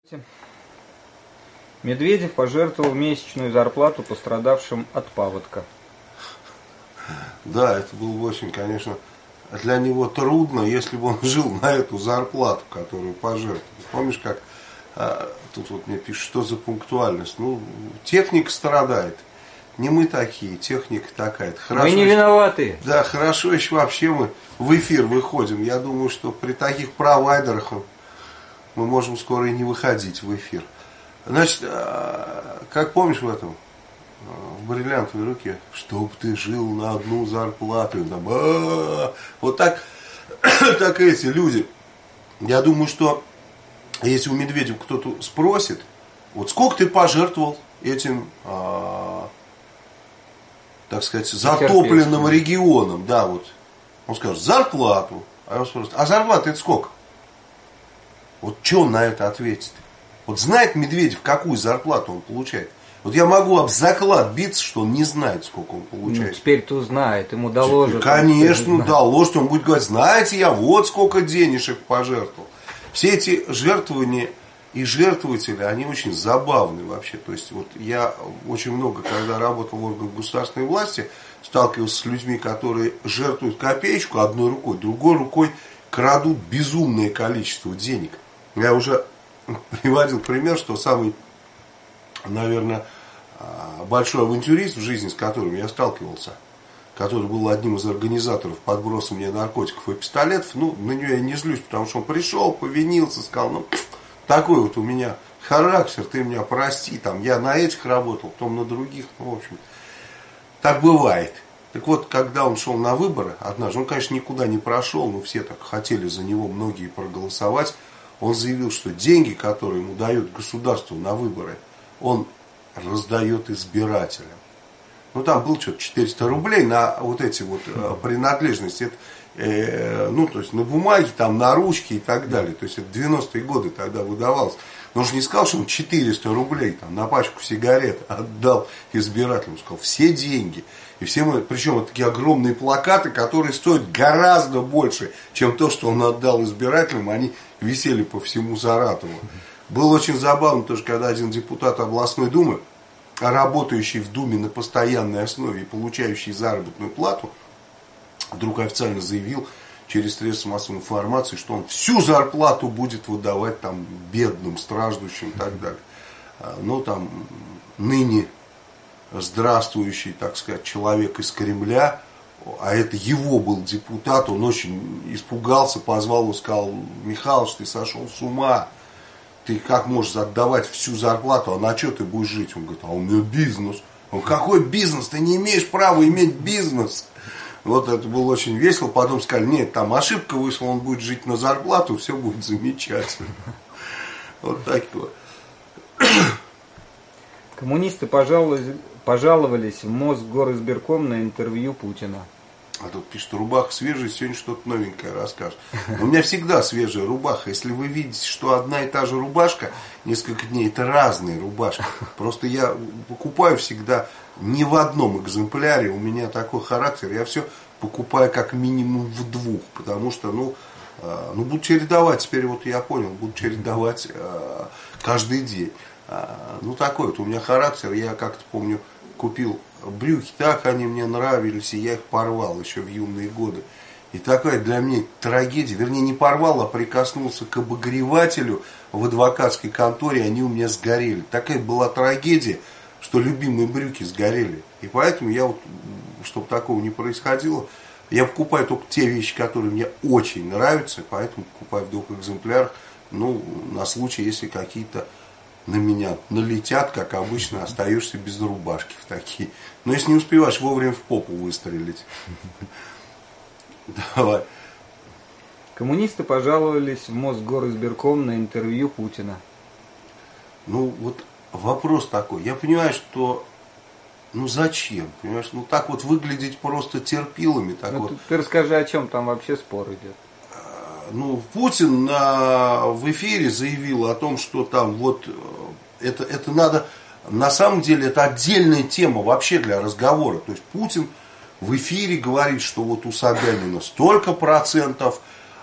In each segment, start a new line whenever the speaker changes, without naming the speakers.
Медведев пожертвовал месячную зарплату пострадавшим от паводка.
Да, это было бы очень, конечно, для него трудно, если бы он жил на эту зарплату, которую пожертвовал. Помнишь, как тут вот мне пишут, что за пунктуальность? Ну, техника страдает. Не мы такие, техника такая.
Мы не виноваты.
Да, хорошо еще вообще мы в эфир выходим. Я думаю, что при таких провайдерах мы можем скоро и не выходить в эфир. Значит, как помнишь в этом, в бриллиантовой руке, чтоб ты жил на одну зарплату. Вот так, так эти люди. Я думаю, что если у Медведева кто-то спросит, вот сколько ты пожертвовал этим, так сказать, затопленным регионам, да, вот, он скажет, зарплату. А он спросит, а зарплата это сколько? Вот что он на это ответит? Вот знает Медведев, какую зарплату он получает? Вот я могу об заклад биться, что он не знает, сколько он получает.
Ну, теперь-то знает, ему доложат.
Конечно, доложат. Он будет говорить, знаете, я вот сколько денежек пожертвовал. Все эти жертвования и жертвователи, они очень забавны вообще. То есть, вот я очень много, когда работал в органах государственной власти, сталкивался с людьми, которые жертвуют копеечку одной рукой, другой рукой крадут безумное количество денег. Я уже приводил пример, что самый, наверное, большой авантюрист в жизни, с которым я сталкивался, который был одним из организаторов подброса мне наркотиков и пистолетов, ну, на него я не злюсь, потому что он пришел, повинился, сказал, ну, такой вот у меня характер, ты меня прости, там, я на этих работал, потом на других, ну, в общем, так бывает. Так вот, когда он шел на выборы, однажды, он, конечно, никуда не прошел, но все так хотели за него многие проголосовать, он заявил, что деньги, которые ему дает государство на выборы, он раздает избирателям. Ну, там было что-то 400 рублей на вот эти вот принадлежности. Это, ну, то есть на бумаге, там, на ручке и так далее. То есть это 90-е годы тогда выдавалось. Но он же не сказал, что он 400 рублей там, на пачку сигарет отдал избирателям. Он сказал, все деньги. И все мы, причем это такие огромные плакаты, которые стоят гораздо больше, чем то, что он отдал избирателям. Они висели по всему Саратову. Было очень забавно тоже, когда один депутат областной думы, работающий в Думе на постоянной основе и получающий заработную плату, вдруг официально заявил через средства массовой информации, что он всю зарплату будет выдавать там бедным, страждущим и так далее. Но там ныне здравствующий, так сказать, человек из Кремля, а это его был депутат, он очень испугался, позвал его, сказал, Михалыч, ты сошел с ума, ты как можешь отдавать всю зарплату, а на что ты будешь жить? Он говорит, а у меня бизнес. Он, какой бизнес? Ты не имеешь права иметь бизнес. Вот это было очень весело. Потом сказали, нет, там ошибка вышла, он будет жить на зарплату, все будет замечательно. Вот так вот.
Коммунисты пожаловались в Мосгоризбирком на интервью Путина.
А тут пишет, рубаха свежая, сегодня что-то новенькое расскажет. У меня всегда свежая рубаха. Если вы видите, что одна и та же рубашка, несколько дней, это разные рубашки. Просто я покупаю всегда не в одном экземпляре. У меня такой характер. Я все покупаю как минимум в двух. Потому что, ну буду чередовать. Теперь вот я понял, буду чередовать каждый день. Ну, такой вот у меня характер. Я как-то помню, купил брюки, так они мне нравились, и я их порвал еще в юные годы. И такая для меня трагедия, вернее не порвал, а прикоснулся к обогревателю в адвокатской конторе, они у меня сгорели. Такая была трагедия, что любимые брюки сгорели. И поэтому я вот, чтобы такого не происходило, я покупаю только те вещи, которые мне очень нравятся, поэтому покупаю в двух экземплярах, ну, на случай, если какие-то на меня налетят, как обычно, остаешься без рубашки в такие. Но если не успеваешь вовремя в попу выстрелить. Давай.
Коммунисты пожаловались в Мосгоризбирком на интервью Путина.
Ну, вот вопрос такой. Я понимаю, что, ну зачем? Понимаешь, ну так вот выглядеть просто терпилами. Так
ну,
вот.
Ты расскажи, о чем там вообще спор идет.
Ну, Путин в эфире заявил о том, что там вот это надо, на самом деле это отдельная тема вообще для разговора. То есть Путин в эфире говорит, что вот у Собянина столько процентов,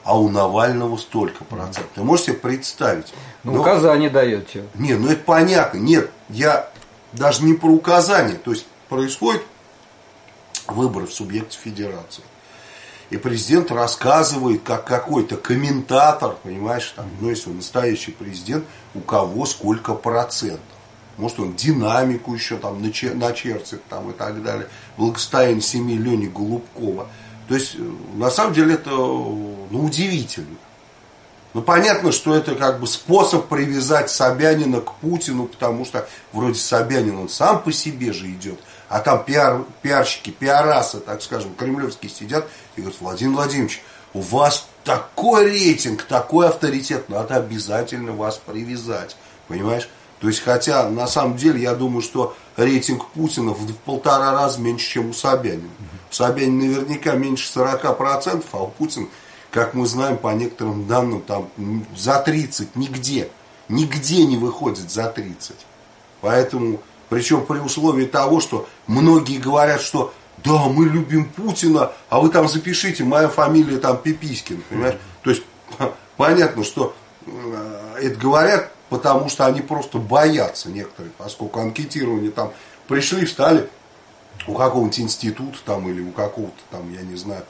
а у Навального столько процентов. Ты можешь себе представить?
Ну, указание даете.
Не, ну это понятно. Нет, я даже не про указание. То есть происходит выбор в субъекте федерации. И президент рассказывает, как какой-то комментатор, понимаешь, там, ну, если он настоящий президент, у кого сколько процентов. Может, он динамику еще там начертит там, и так далее. Благосостояние семьи Лени Голубкова. То есть, на самом деле, это удивительно. Ну, понятно, что это как бы способ привязать Собянина к Путину, потому что вроде Собянин, он сам по себе же идет. А там пиарщики, пиарасы, так скажем, кремлевские сидят и говорят: Владимир Владимирович, у вас такой рейтинг, такой авторитет, надо обязательно вас привязать. Понимаешь? То есть, хотя, на самом деле, я думаю, что рейтинг Путина в 1,5 раза меньше, чем у Собянина. У Собянина наверняка меньше 40%, а у Путина, как мы знаем, по некоторым данным, там за 30 нигде не выходит за 30. Поэтому, причем при условии того, что многие говорят, что да, мы любим Путина, а вы там запишите, моя фамилия там Пипискин, понимаешь? То есть, понятно, что это говорят, потому что они просто боятся некоторые, поскольку анкетирование там пришли, встали у какого-нибудь института там или у какого-то там, я не знаю,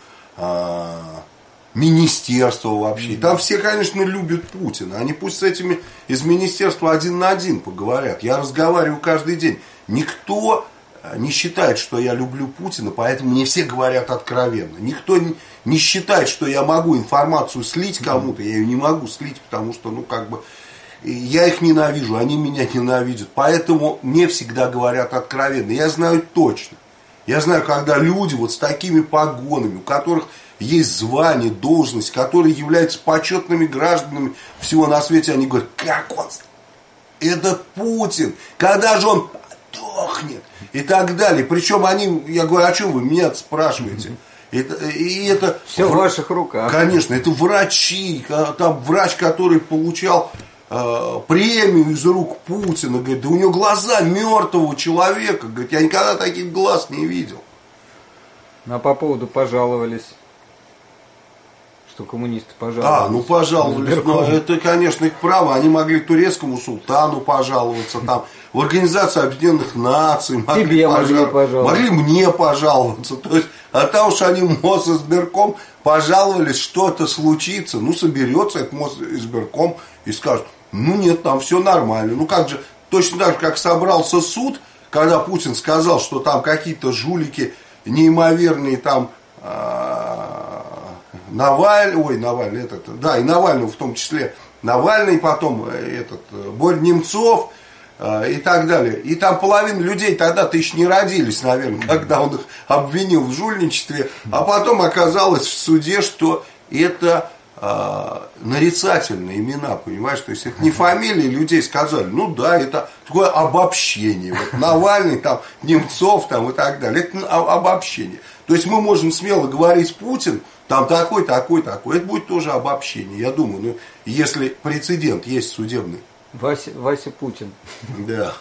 министерства вообще. И там все, конечно, любят Путина. Они пусть с этими из министерства 1 на 1 поговорят. Я разговариваю каждый день. Никто не считает, что я люблю Путина, поэтому мне все говорят откровенно. Никто не считает, что я могу информацию слить кому-то. Я ее не могу слить, потому что, ну, как бы, я их ненавижу, они меня ненавидят. Поэтому мне всегда говорят откровенно. Я знаю точно. Я знаю, когда люди вот с такими погонами, у которых есть звание, должность, которые являются почетными гражданами всего на свете, они говорят: как он, этот Путин, когда же он подохнет, и так далее. Причем они, я говорю: о чем вы меня спрашиваете? Это
все в ваших руках.
Конечно, это врачи, там врач, который получал премию из рук Путина, говорит: да у него глаза мертвого человека, говорит, я никогда таких глаз не видел.
А по поводу пожаловались, что коммунисты пожаловались.
Ну пожаловались, но это, конечно, их право. Они могли турецкому султану пожаловаться, там, в Организацию Объединенных Наций могли мне пожаловаться. То есть, от того, что они Мосизбирком пожаловались, что-то случится, ну, соберется этот Мосизбирком и скажет: ну нет, там все нормально. Ну как же, точно так же, как собрался суд, когда Путин сказал, что там какие-то жулики неимоверные, там Навальный, и Навального в том числе, Навальный, потом Борь Немцов и так далее. И там половина людей тогда-то еще не родились, наверное, когда он их обвинил в жульничестве, а потом оказалось в суде, что это нарицательные имена, понимаешь, то есть это не фамилии людей, сказали, ну да, это такое обобщение, вот Навальный, там, Немцов, там, и так далее, это обобщение. То есть мы можем смело говорить: Путин, там такой, это будет тоже обобщение, я думаю, ну, если прецедент есть судебный.
Вася Путин.
Да.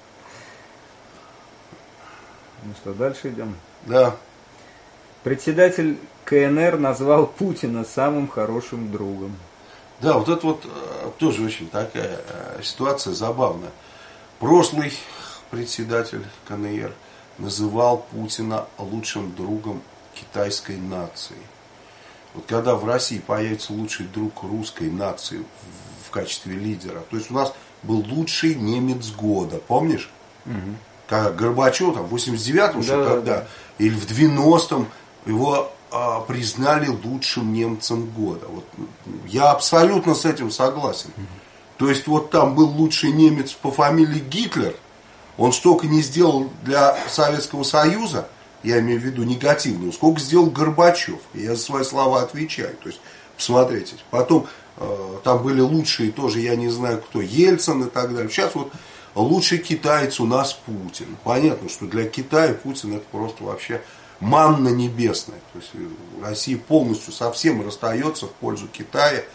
Ну что, дальше идем?
Да.
Председатель КНР назвал Путина самым хорошим другом.
Да, вот это вот тоже очень такая ситуация забавная. Прошлый председатель КНР называл Путина лучшим другом китайской нации. Вот когда в России появится лучший друг русской нации в качестве лидера, то есть у нас был лучший немец года, помнишь? Угу. Как Горбачев, там, в 89-м, да. Или в 90-м его признали лучшим немцем года. Вот, я абсолютно с этим согласен. Угу. То есть вот там был лучший немец по фамилии Гитлер, он столько не сделал для Советского Союза, я имею в виду негативную, сколько сделал Горбачев. Я за свои слова отвечаю. То есть, посмотрите. Потом там были лучшие тоже, я не знаю кто, Ельцин и так далее. Сейчас вот лучший китаец у нас Путин. Понятно, что для Китая Путин это просто вообще манна небесная. То есть Россия полностью совсем расстается в пользу Китая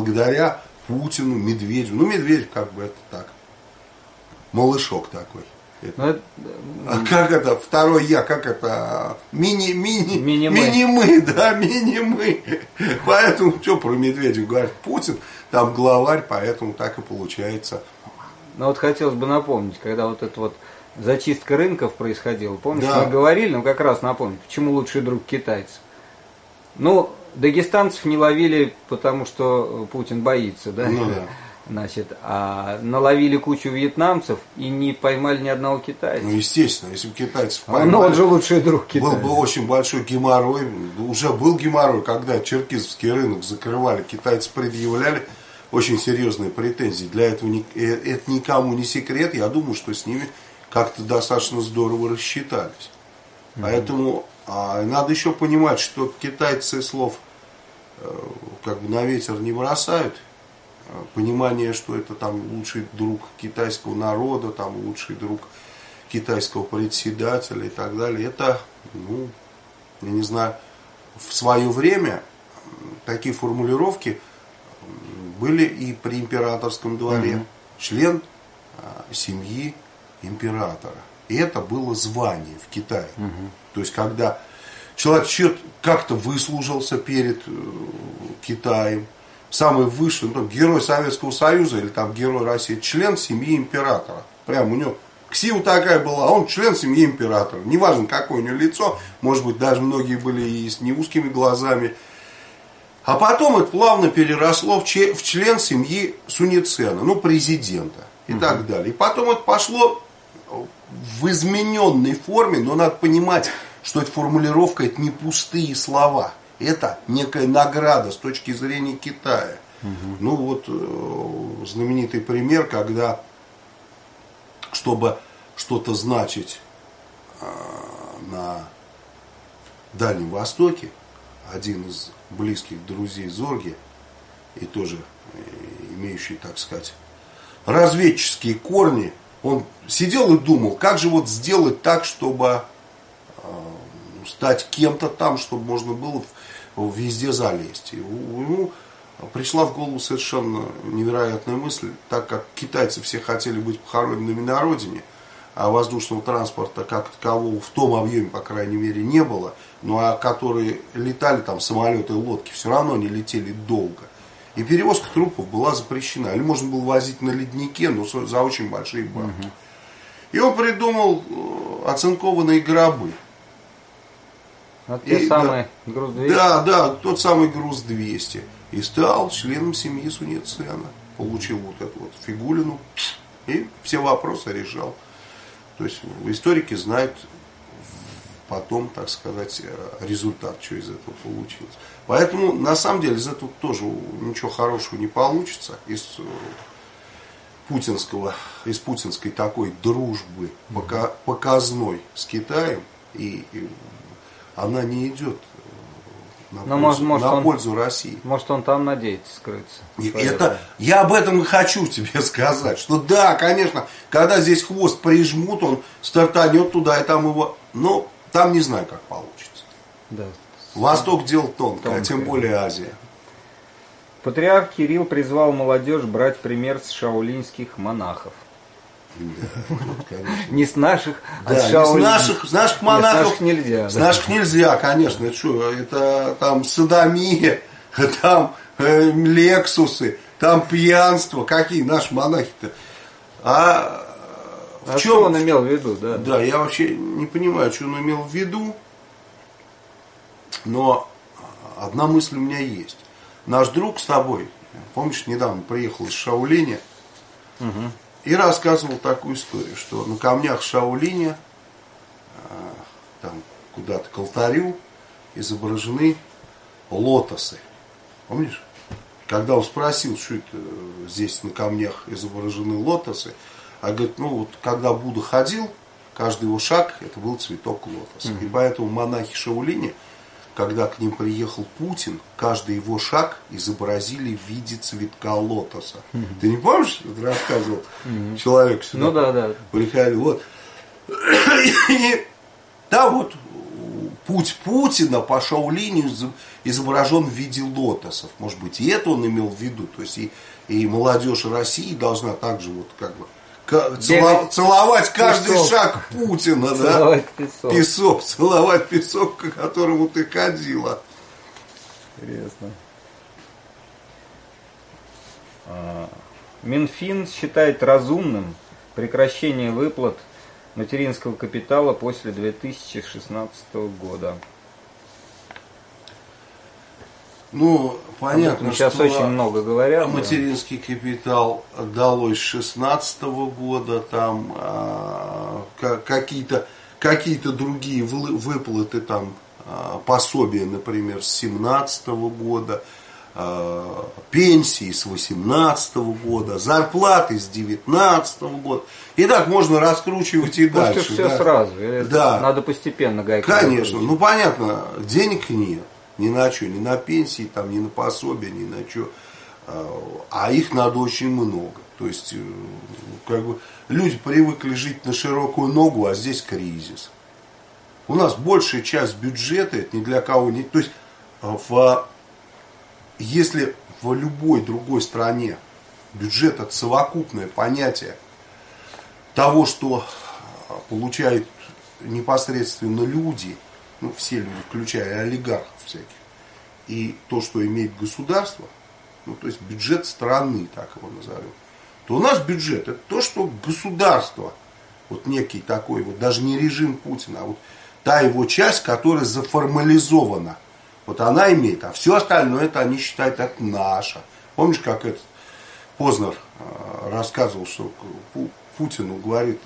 благодаря Путину, Медведеву. Ну, Медведев как бы это так, малышок такой. А как это, второй я, как это, мини-мы, да, мини-мы. Поэтому, что про Медведева говорит, Путин, там главарь, поэтому так и получается.
Ну вот хотелось бы напомнить, когда вот эта вот зачистка рынков происходила, помнишь,
Да.
мы говорили, ну как раз напомню, почему лучший друг китайцев. Ну, дагестанцев не ловили, потому что Путин боится, да?
Ну да.
Значит, а наловили кучу вьетнамцев и не поймали ни одного китайца.
Ну, естественно, если бы китайцев
Ну,
поймали,
он же лучший друг Китая.
был бы очень большой геморрой. Уже был геморрой, когда черкизовский рынок закрывали, китайцы предъявляли очень серьезные претензии. Для этого это никому не секрет. Я думаю, что с ними как-то достаточно здорово рассчитались. Поэтому надо еще понимать, что китайцы слов как бы на ветер не бросают. Понимание, что это там лучший друг китайского народа, там лучший друг китайского председателя и так далее. Это, ну, я не знаю, в свое время такие формулировки были и при императорском дворе. Член семьи императора. И это было звание в Китае. То есть, когда человек как-то выслужился перед Китаем, самый высший, ну, герой Советского Союза или там герой России, член семьи императора. Прям у него ксива такая была, а он член семьи императора. Неважно, какое у него лицо, может быть, даже многие были и с неузкими глазами. А потом это плавно переросло в член семьи Сунь-Цена, ну, президента и так далее. И потом это пошло в измененной форме, но надо понимать, что эта формулировка, это не пустые слова. Это некая награда с точки зрения Китая. Ну вот знаменитый пример, когда, чтобы что-то значить на Дальнем Востоке, один из близких друзей Зорге, и тоже имеющий, так сказать, разведческие корни, он сидел и думал, как же вот сделать так, чтобы стать кем-то там, чтобы можно было везде залезть. И ему пришла в голову совершенно невероятная мысль, так как китайцы все хотели быть похороненными на родине, а воздушного транспорта как такового в том объеме, по крайней мере, не было, ну а которые летали, там самолеты и лодки, все равно они летели долго. И перевозка трупов была запрещена. Или можно было возить на леднике, но за очень большие бабки. И он придумал оцинкованные гробы.
Вот те самые груз-200.
Да, тот самый груз-200. И стал членом семьи Сунь-Цена. Получил вот эту вот фигулину. И все вопросы решал. То есть историки знают потом, так сказать, результат, что из этого получилось. Поэтому, на самом деле, из этого тоже ничего хорошего не получится. Из путинской такой дружбы показной с Китаем. И она не идет на пользу России.
Может, он там надеется скрыться.
Я об этом и хочу тебе сказать. Что да, конечно, когда здесь хвост прижмут, он стартанет туда, и там его... Но там не знаю, как получится.
Да.
Восток дело тонкое, а тем более Азия.
Патриарх Кирилл призвал молодежь брать пример с шаолиньских монахов.
Да, тут, конечно.
Не с наших,
да,
а с шаолинских.
С наших монахов.
С наших нельзя.
С наших нельзя, конечно. Это там содомия, там лексусы, там пьянство. Какие наши монахи-то?
Что он имел в виду, да?
Да, я вообще не понимаю, что он имел в виду. Но одна мысль у меня есть. Наш друг с тобой, помнишь, недавно приехал из Шаолиня и рассказывал такую историю, что на камнях Шаолиня, там куда-то к алтарю, изображены лотосы. Помнишь? Когда он спросил, что это здесь на камнях изображены лотосы, а говорит, ну вот когда Будда ходил, каждый его шаг это был цветок лотоса. И поэтому монахи Шаолиня, когда к ним приехал Путин, каждый его шаг изобразили в виде цветка лотоса. Ты не помнишь, это рассказывал человек сюда?
Ну да.
Приходил, вот. И там вот путь Путина по Шаолиню изображен в виде лотосов. Может быть, и это он имел в виду. То есть и молодежь России должна также вот как бы целовать каждый шаг Путина,
целовать
да? Песок, целовать песок, к которому ты ходила.
Интересно. Минфин считает разумным прекращение выплат материнского капитала после 2016 года.
Ну, понятно,
сейчас
что
очень много говорят.
Материнский капитал далось с 2016 года, там какие-то другие выплаты, там пособия, например, с 2017 года, пенсии с 2018 года, зарплаты с 2019 года. И так можно раскручивать и дальше.
Пусть все сразу. Да. Надо постепенно гайку.
Конечно. Ну, понятно, денег нет. Ни на что, ни на пенсии, там, ни на пособия, ни на что. А их надо очень много. То есть, как бы, люди привыкли жить на широкую ногу, а здесь кризис. У нас большая часть бюджета, это ни для кого не... То есть, если в любой другой стране бюджет это совокупное понятие того, что получают непосредственно люди, ну, все люди, включая олигархов всяких, и то, что имеет государство, ну, то есть бюджет страны, так его назовем, то у нас бюджет это то, что государство, вот некий такой, вот даже не режим Путина, а вот та его часть, которая заформализована, вот она имеет, а все остальное это они считают, это наше. Помнишь, как этот Познер рассказывал, что Путину говорит,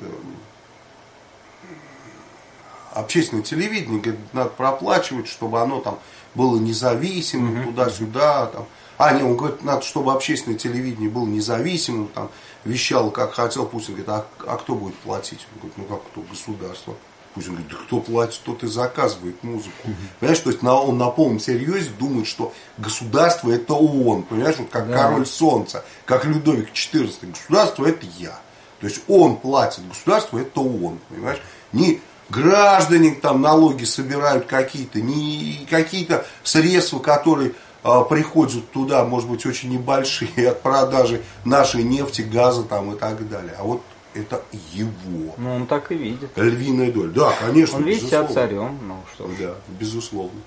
общественное телевидение, говорит, надо проплачивать, чтобы оно там было независимым, туда-сюда. Там. Он говорит, надо, чтобы общественное телевидение было независимым, там, вещало, как хотел. Путин говорит, а кто будет платить? Он говорит, ну как кто? Государство. Путин говорит, да кто платит, тот и заказывает музыку. Понимаешь, то есть он на полном серьезе думает, что государство это он. Понимаешь, вот как король солнца, как Людовик XIV. Государство это я. То есть он платит, государство это он. Понимаешь? Не граждане там налоги собирают какие-то, не какие-то средства, которые приходят туда, может быть, очень небольшие от продажи нашей нефти, газа там и так далее. А вот это его.
Ну, он так и видит.
Львиная доля. Да, конечно.
Он видит себя царем. Ну, что
да, безусловно.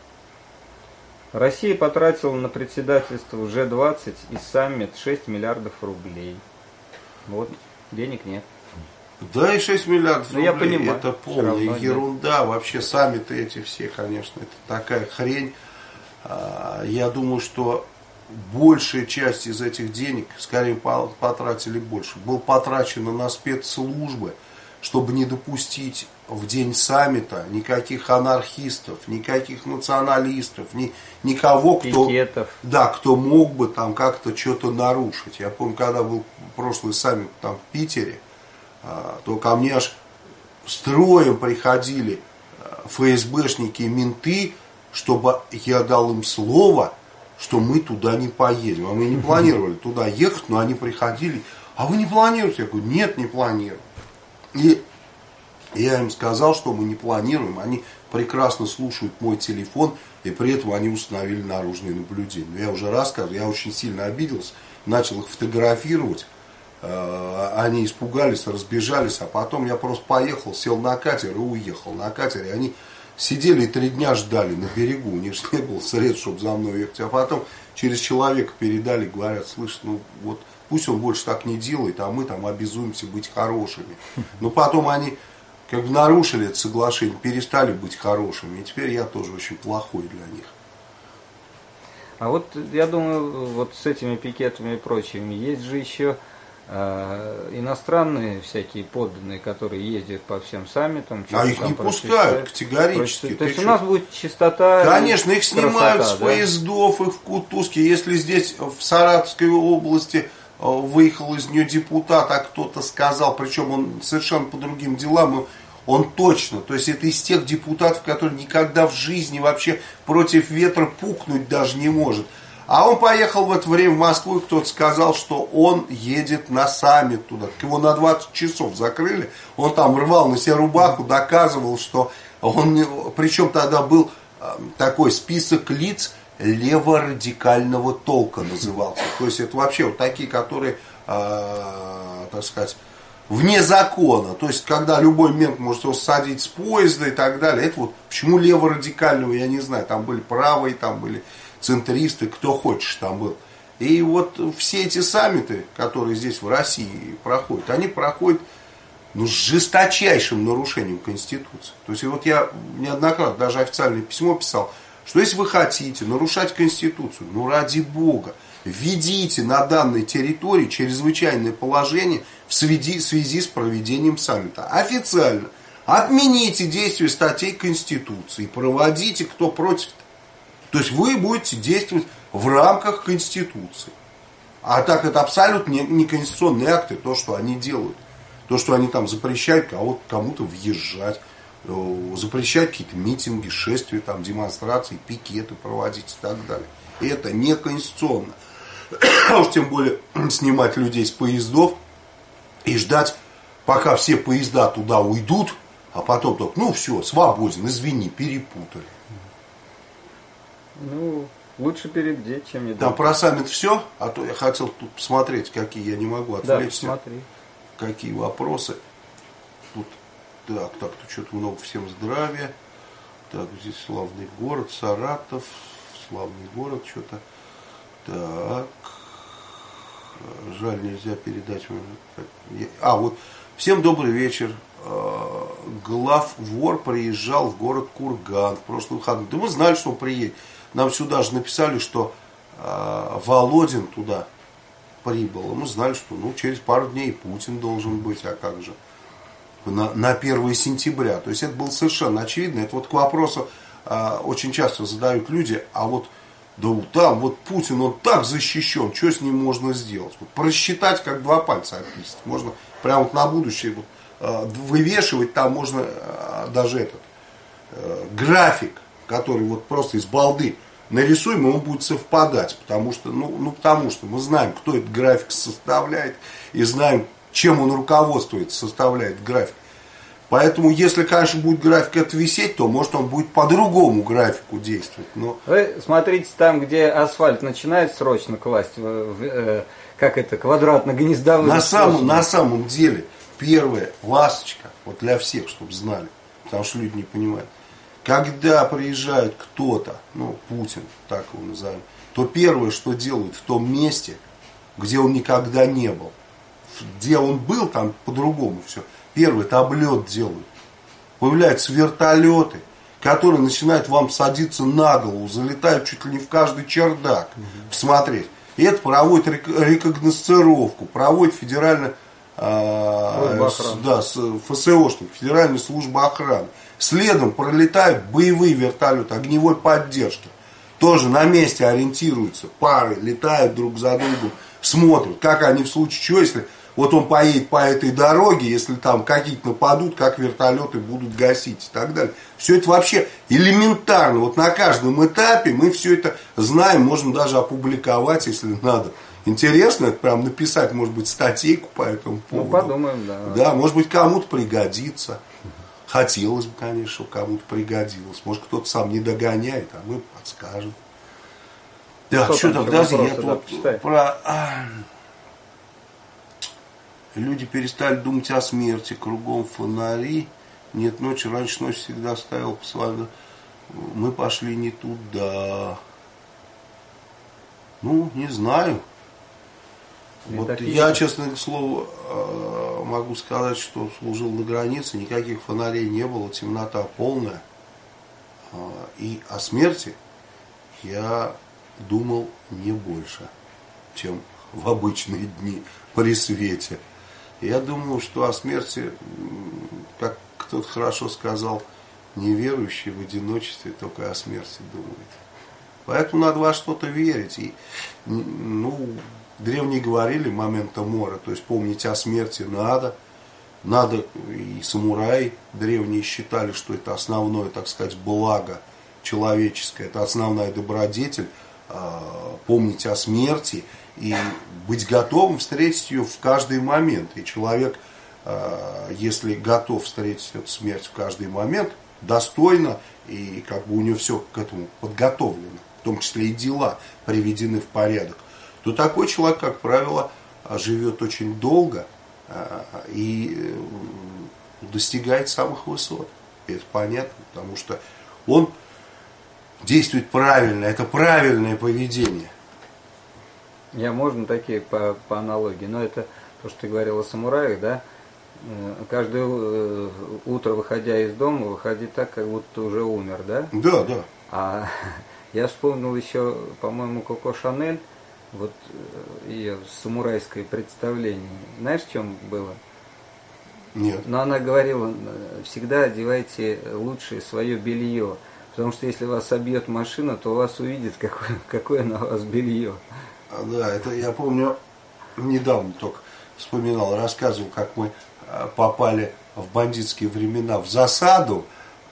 Россия потратила на председательство G20 и саммит 6 миллиардов рублей. Вот, денег нет.
Да, и 6 миллиардов рублей,
я понимаю,
это полная ерунда. Да. Вообще саммиты эти все, конечно, это такая хрень. Я думаю, что большая часть из этих денег, скорее потратили больше, был потрачено на спецслужбы, чтобы не допустить в день саммита никаких анархистов, никаких националистов, никого, кто мог бы там как-то что-то нарушить. Я помню, когда был прошлый саммит там в Питере, то ко мне аж строем приходили ФСБшники и менты, чтобы я дал им слово, что мы туда не поедем. А мы не планировали туда ехать, но они приходили. А вы не планируете? Я говорю, нет, не планирую. И я им сказал, что мы не планируем. Они прекрасно слушают мой телефон, и при этом они установили наружное наблюдение. Но я уже рассказывал, я очень сильно обиделся, начал их фотографировать. Они испугались, разбежались, а потом я просто поехал, сел на катер и уехал на катере. Они сидели и 3 дня ждали на берегу, у них же не было средств, чтобы за мной ехать. А потом через человека передали, говорят, слышь, ну вот пусть он больше так не делает, а мы там обязуемся быть хорошими. Но потом они как бы нарушили это соглашение, перестали быть хорошими, и теперь я тоже очень плохой для них.
А вот я думаю, вот с этими пикетами и прочими, есть же еще иностранные всякие подданные, которые ездят по всем саммитам.
А их не пускают категорически.
То есть у нас будет чистота.
Конечно, их снимают с поездов, их в кутузке. Если здесь в Саратовской области выехал из нее депутат, а кто-то сказал, причем он совершенно по другим делам, он точно, то есть это из тех депутатов, которые никогда в жизни вообще против ветра пукнуть даже не может. А он поехал в это время в Москву, и кто-то сказал, что он едет на саммит туда. Его на 20 часов закрыли, он там рвал на себе рубаху, доказывал, что он... Причем тогда был такой список лиц леворадикального толка назывался. То есть это вообще вот такие, которые, так сказать, вне закона. То есть, когда любой мент может его садить с поезда и так далее. Это вот почему леворадикального, я не знаю. Там были правые, там были центристы, кто хочешь там был. И вот все эти саммиты, которые здесь в России проходят, они проходят с жесточайшим нарушением Конституции. То есть, вот я неоднократно даже официальное письмо писал, что если вы хотите нарушать Конституцию, ради Бога, введите на данной территории чрезвычайное положение в связи с проведением саммита. Официально отмените действие статей Конституции, проводите, кто против. То есть вы будете действовать в рамках Конституции. А так это абсолютно не конституционные акты, то, что они делают. То, что они там запрещают кому-то въезжать, запрещают какие-то митинги, шествия, там, демонстрации, пикеты проводить и так далее. И это не конституционно. Уж тем более снимать людей с поездов и ждать, пока все поезда туда уйдут, а потом только, все, свободен, извини, перепутали.
Лучше перебдеть, чем не
Там
дать.
про саммит все, а то я хотел тут посмотреть, какие, я не могу отвлечься.
Да, посмотри.
Какие вопросы. Тут, тут что-то много, всем здравия. Так, здесь славный город, Саратов, славный город, что-то. Так, жаль, нельзя передать. Вот, всем добрый вечер. Главвор приезжал в город Курган в прошлый выходной. Да мы знали, что он приедет. Нам сюда же написали, что Володин туда прибыл. Мы знали, что через пару дней Путин должен быть, а как же? На 1 сентября. То есть это было совершенно очевидно. Это вот к вопросу очень часто задают люди, а вот там вот Путин, он так защищен, что с ним можно сделать? Вот просчитать, как два пальца описать. Можно прямо вот на будущее вывешивать, там можно даже график, который вот просто из балды нарисуем, и он будет совпадать, потому что мы знаем, кто этот график составляет, и знаем, чем он руководствуется, составляет график. Поэтому, если, конечно, будет график это висеть, то, может, он будет по другому графику действовать. Но...
Вы смотрите там, где асфальт начинает срочно класть, квадратно-гнездовые.
На самом деле, первая ласточка, вот для всех, чтобы знали, потому что люди не понимают, когда приезжает кто-то, Путин, так его назовем, то первое, что делают в том месте, где он никогда не был, где он был, там по-другому все. Первый, это облет делают. Появляются вертолеты, которые начинают вам садиться на голову, залетают чуть ли не в каждый чердак, посмотреть. И это проводит рекогносцировку, проводит федеральная ФСОшник, Федеральная служба охраны. Следом пролетают боевые вертолеты огневой поддержки. Тоже на месте ориентируются, пары летают друг за другом, смотрят, как они в случае чего, если вот он поедет по этой дороге, если там какие-то нападут, как вертолеты будут гасить и так далее. Все это вообще элементарно. Вот на каждом этапе мы все это знаем, можем даже опубликовать, если надо. Интересно, это прям написать, может быть, статейку по этому поводу.
Подумаем, да.
Да, может быть, кому-то пригодится. Хотелось бы, конечно, чтобы кому-то пригодилось. Может, кто-то сам не догоняет, а мы подскажем. Да, что там, подожди, я тут про... Люди перестали думать о смерти, кругом фонари. Нет ночи, раньше ночь всегда ставил по своему. Мы пошли не туда. Не знаю. Вот я, честное слово, могу сказать, что служил на границе, никаких фонарей не было, темнота полная. И о смерти я думал не больше, чем в обычные дни при свете. Я думаю, что о смерти, как кто-то хорошо сказал, неверующий в одиночестве только о смерти думает. Поэтому надо во что-то верить. И, древние говорили момента мора, то есть помнить о смерти надо. Надо, и самураи древние считали, что это основное, так сказать, благо человеческое, это основная добродетель, помнить о смерти и быть готовым встретить ее в каждый момент. И человек, если готов встретить эту смерть в каждый момент, достойно, и у него все к этому подготовлено, в том числе и дела приведены в порядок, то такой человек, как правило, живет очень долго, и достигает самых высот. И это понятно, потому что он действует правильно, это правильное поведение.
Можно такие по аналогии, но это то, что ты говорил о самураях, да? Каждое утро, выходя из дома, выходи так, как будто уже умер, да?
Да, да.
А я вспомнил еще, по-моему, Коко Шанель, вот ее самурайское представление. Знаешь, в чем было?
Нет.
Но она говорила, всегда одевайте лучшее свое белье, потому что если вас собьет машина, то вас увидит, какое на вас белье.
Да, это я помню, недавно только вспоминал, рассказывал, как мы попали в бандитские времена в засаду,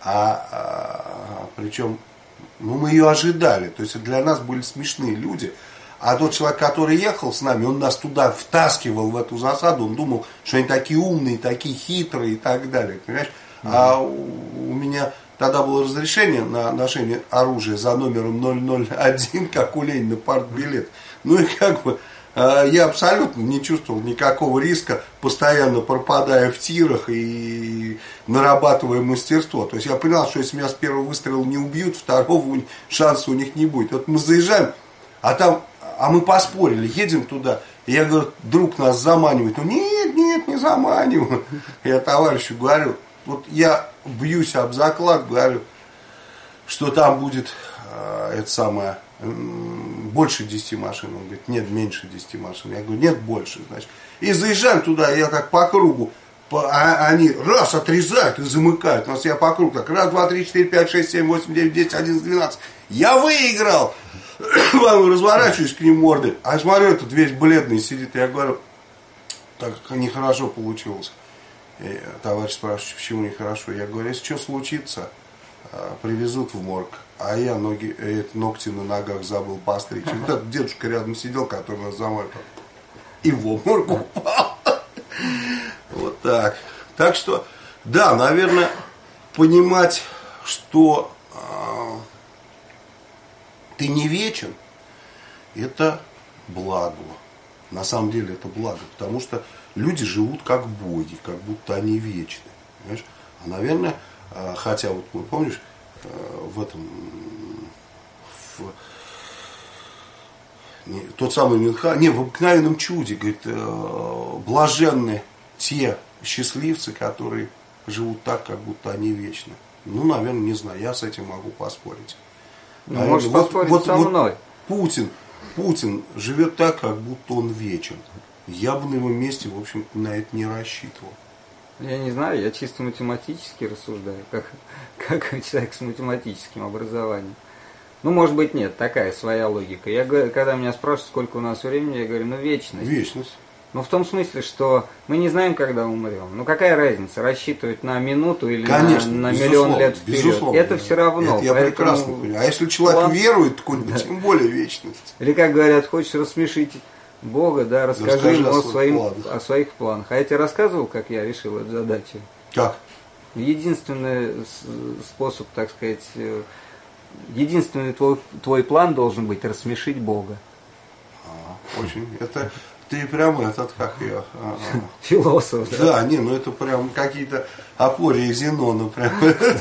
причем мы ее ожидали, то есть для нас были смешные люди, а тот человек, который ехал с нами, он нас туда втаскивал в эту засаду, он думал, что они такие умные, такие хитрые и так далее, понимаешь? А у меня тогда было разрешение на ношение оружия за номером 001, как у Ленина, партбилет. Ну и как бы я абсолютно не чувствовал никакого риска, постоянно пропадая в тирах и нарабатывая мастерство. То есть я понял, что если меня с первого выстрела не убьют, второго шанса у них не будет. Вот мы заезжаем, а мы поспорили, едем туда. И я говорю, друг нас заманивает. Ну нет, не заманиваю. Я товарищу говорю, вот я бьюсь об заклад, говорю, что там будет больше 10 машин. Он говорит, нет, меньше 10 машин. Я говорю, нет, больше. Значит. И заезжаем туда, я так по кругу, они раз отрезают и замыкают. У нас я по кругу так, раз, два, три, четыре, пять, шесть, семь, восемь, девять, 10, 11, 12. Я выиграл! Разворачиваюсь к ним мордой, а я смотрю, этот весь бледный сидит. Я говорю, так нехорошо получилось. И товарищ спрашивает, почему нехорошо. Я говорю, если что случится, привезут в морг. А я ногти на ногах забыл постричь. И вот этот дедушка рядом сидел, который нас заморил. И в обморок упал. Вот так. Так что, да, наверное, понимать, что ты не вечен, это благо. На самом деле это благо. Потому что люди живут как боги, как будто они вечны. Понимаешь? А, наверное, хотя вот, помнишь, тот самый Мюнхгаузен, в «Обыкновенном чуде», говорит, блаженны те счастливцы, которые живут так, как будто они вечны. Ну, наверное, не знаю, я с этим могу поспорить.
Ну, можешь поспорить со мной.
Путин живет так, как будто он вечен. Я бы на его месте, в общем-то, на это не рассчитывал.
Я не знаю, я чисто математически рассуждаю, как человек с математическим образованием. Ну, может быть, нет, такая своя логика. Когда меня спрашивают, сколько у нас времени, я говорю, вечность.
Вечность.
Ну, в том смысле, что мы не знаем, когда умрем. Ну, какая разница, рассчитывать на минуту или на миллион лет вперед?
Безусловно.
Это все равно.
Это я прекрасно понимаю. А если человек верует, то тем более вечность.
Или, как говорят, хочешь рассмешить Бога, да, расскажи ему о своих планах. А я тебе рассказывал, как я решил эту задачу?
Как?
Единственный способ, так сказать, единственный твой план должен быть рассмешить Бога.
Очень. Это ты прямо этот, как я...
Философ, да?
Да, не, ну это прям какие-то Апория и Зенона. Прям.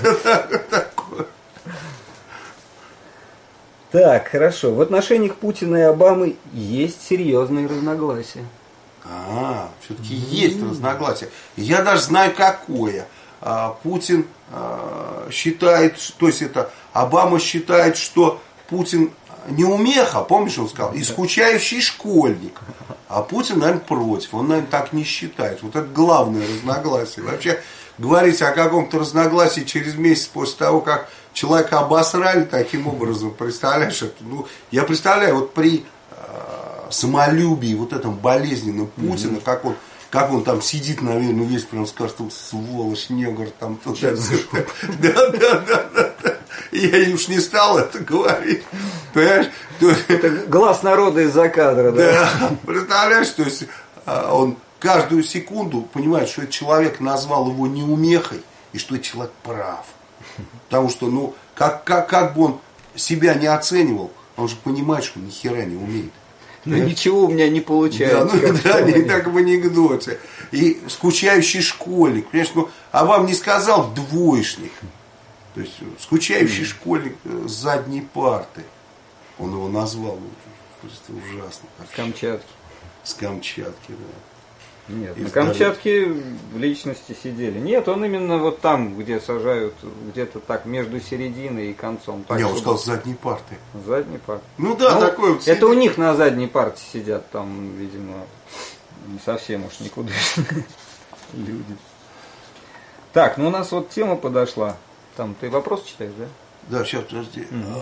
Так, хорошо. В отношениях Путина и Обамы есть серьезные разногласия.
Все-таки есть разногласия. Я даже знаю, какое. Путин считает, то есть это Обама считает, что Путин неумеха, помнишь, он сказал, и скучающий школьник. А Путин, наверное, против. Он, наверное, так не считает. Вот это главное разногласие. Вообще, говорить о каком-то разногласии через месяц после того, как человека обосрали таким образом, представляешь, это, я представляю, вот при самолюбии, вот этом болезненном Путина, как он там сидит, наверное, весь прям скажет, сволочь, негр, там туда. Да. Я уж не стал это говорить. Понимаешь?
Это глаз народа из-за кадра, да?
Да. Представляешь, то есть он каждую секунду понимает, что этот человек назвал его неумехой, и что этот человек прав. Потому что, как бы он себя не оценивал, он же понимает, что ни хера не умеет.
Но ничего у меня не получается.
Не так в анекдоте. И скучающий школьник, понимаешь, а вам не сказал двоечник. То есть скучающий школьник с задней парты. Он его назвал. Просто ужасно.
С Камчатки.
С Камчатки, да.
Нет, на Камчатке в личности сидели. Нет, он именно вот там, где сажают, где-то так, между серединой и концом. Так,
он сказал, с задней парты.
С задней парты.
Такой вот.
Это у них на задней парте сидят, там, видимо, не совсем уж никудышные люди. Так, у нас вот тема подошла. Там, ты вопрос читаешь, да?
Да, сейчас, подожди.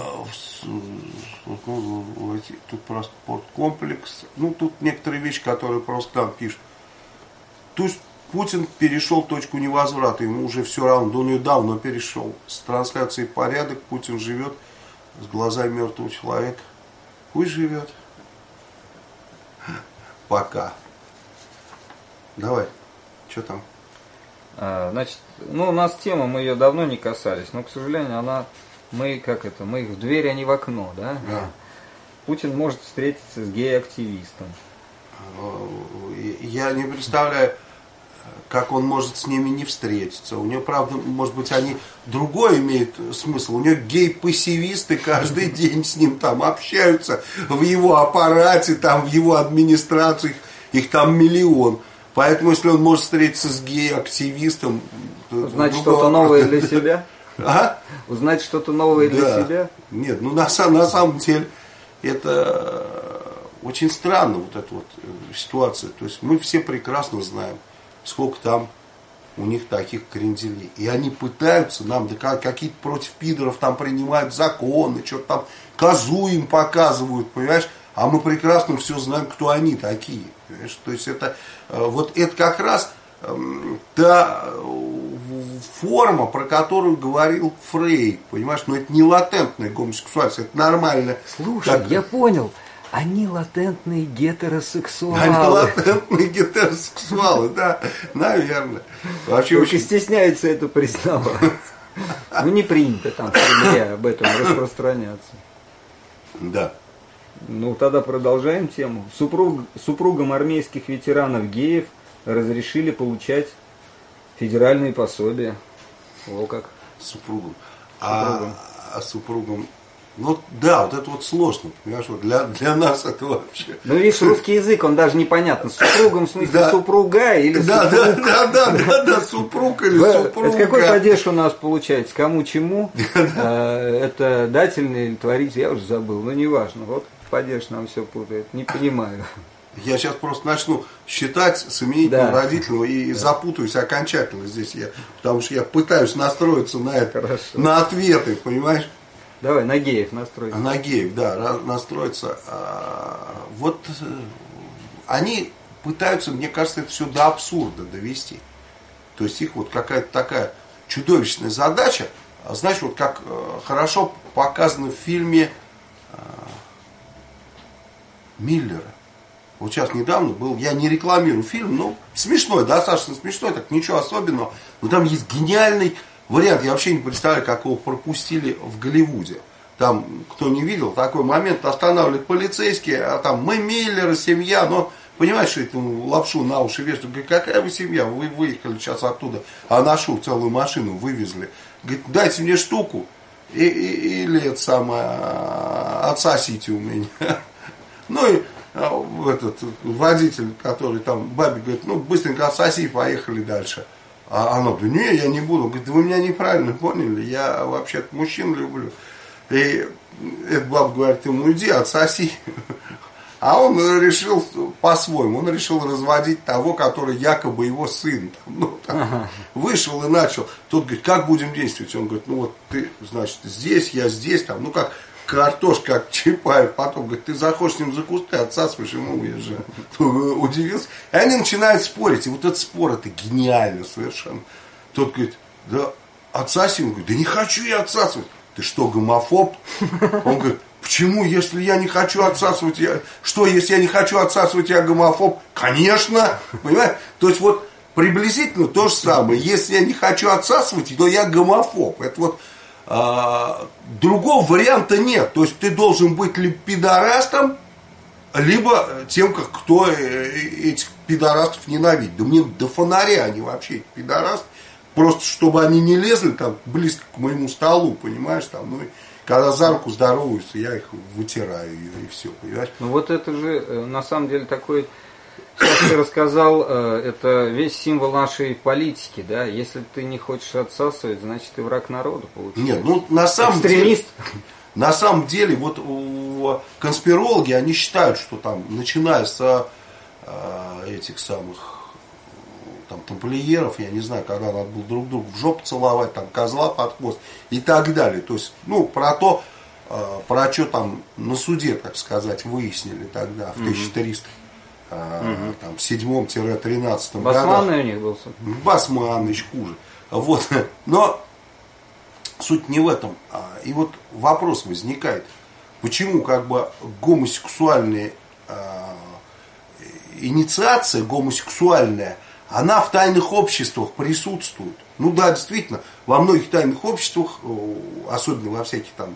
Тут про спорткомплекс. Тут некоторые вещи, которые просто там пишут. То есть Путин перешел точку невозврата, ему уже все равно, он ее давно перешел. С трансляцией порядок, Путин живет с глазами мертвого человека. Пусть живет. Пока. Давай, что там?
Значит, у нас тема, мы ее давно не касались, но, к сожалению, мы в дверь, а не в окно, да?
Да.
Путин может встретиться с гей-активистом.
Я не представляю, как он может с ними не встретиться. У него, правда, может быть, они другой имеют смысл. У него гей-пассивисты каждый день с ним там общаются в его аппарате, там в его администрации, их там миллион. Поэтому, если он может встретиться с гей-активистом...
Узнать что-то новое для себя?
А?
Узнать что-то новое для себя?
Нет, на самом деле это очень странно, вот эта вот ситуация. То есть мы все прекрасно знаем, сколько там у них таких кренделей. И они пытаются нам доказать, какие-то против пидоров там принимают законы, что-то там козу им показывают, понимаешь? А мы прекрасно все знаем, кто они такие. Понимаешь? То есть это как раз та форма, про которую говорил Фрейд, понимаешь? Но это не латентная гомосексуальность, это нормально.
Слушай, я понял. Они латентные гетеросексуалы.
Они латентные гетеросексуалы, да, наверное.
Вообще очень стесняются это признавать. Не принято там в Кремле об этом распространяться.
Да.
Тогда продолжаем тему. Супругам армейских ветеранов геев разрешили получать федеральные пособия. О как.
Супругам. А супругам... это вот сложно, понимаешь, для нас это вообще...
Видишь, русский язык, он даже непонятно. Супругом в смысле супруга или супруг?
Да, супруг или супруга.
Это какой падеж у нас получается? Кому чему? Это дательный или творитель, я уже забыл, но неважно. Вот падеж нам все путает, не понимаю.
Я сейчас просто начну считать с именительным родителем и запутаюсь окончательно здесь. Потому что я пытаюсь настроиться на это, на ответы, понимаешь?
Давай, на геев настроиться.
На геев, да, настроиться. Они пытаются, мне кажется, это все до абсурда довести. То есть их вот какая-то такая чудовищная задача. Знаешь, вот как хорошо показано в фильме Миллера. Вот сейчас недавно был, я не рекламирую фильм, но смешной, достаточно смешной, так ничего особенного. Но там есть гениальный вариант, я вообще не представляю, как его пропустили в Голливуде. Там, кто не видел, такой момент останавливают полицейские, а там мы Миллеры, семья, но понимаешь, что этому лапшу на уши вешают. Говорит, какая вы семья, вы выехали сейчас оттуда, а нашу целую машину вывезли. Говорит, дайте мне штуку, или это самое, отсосите у меня. И этот водитель, который там бабе говорит, быстренько отсоси, поехали дальше. А она говорит, не, я не буду. Говорит, вы меня неправильно поняли, я вообще-то мужчин люблю. И эта баба говорит ему, иди, отсоси. А он решил по-своему, он решил разводить того, который якобы его сын. Вышел и начал. Тот говорит, как будем действовать? Он говорит, ты, значит, здесь, я здесь, там, как картошка, как Чапаев. Потом говорит, ты заходишь с ним за кусты, отсасываешь, ему уезжаешь. Удивился. И они начинают спорить. И вот этот спор, это гениально совершенно. Тот говорит, да отсаси. Он говорит, да не хочу я отсасывать. Ты что, гомофоб? Он говорит, почему, если я не хочу отсасывать, если я не хочу отсасывать, я гомофоб? Конечно, понимаешь? То есть вот приблизительно то же самое. Если я не хочу отсасывать, то я гомофоб. Это вот другого варианта нет. То есть ты должен быть либо пидорастом, либо тем, кто этих пидорастов ненавидит. Да мне до фонаря они вообще, эти пидорасты. Просто чтобы они не лезли там близко к моему столу, понимаешь, там, ну, когда за руку здороваются, я их вытираю ее и все, понимаешь?
Ну вот это же на самом деле такой, сейчас ты рассказал, это весь символ нашей политики, да, если ты не хочешь отсасывать, значит ты враг народа, получается.
Нет, ну на самом
экстремист.
На самом деле, вот конспирологи, они считают, что там, начиная с этих самых там, тамплиеров, я не знаю, когда надо было друг друга в жопу целовать, там, козла под хвост и так далее. То есть, ну, про то, про что там на суде, так сказать, выяснили тогда, в 1307-13 годах.
Басманный у них был суд?
Басманный, еще хуже. Вот. Но суть не в этом. И вот вопрос возникает, почему как бы гомосексуальная инициация, гомосексуальная, она в тайных обществах присутствует. Ну да, действительно, во многих тайных обществах, особенно во всяких там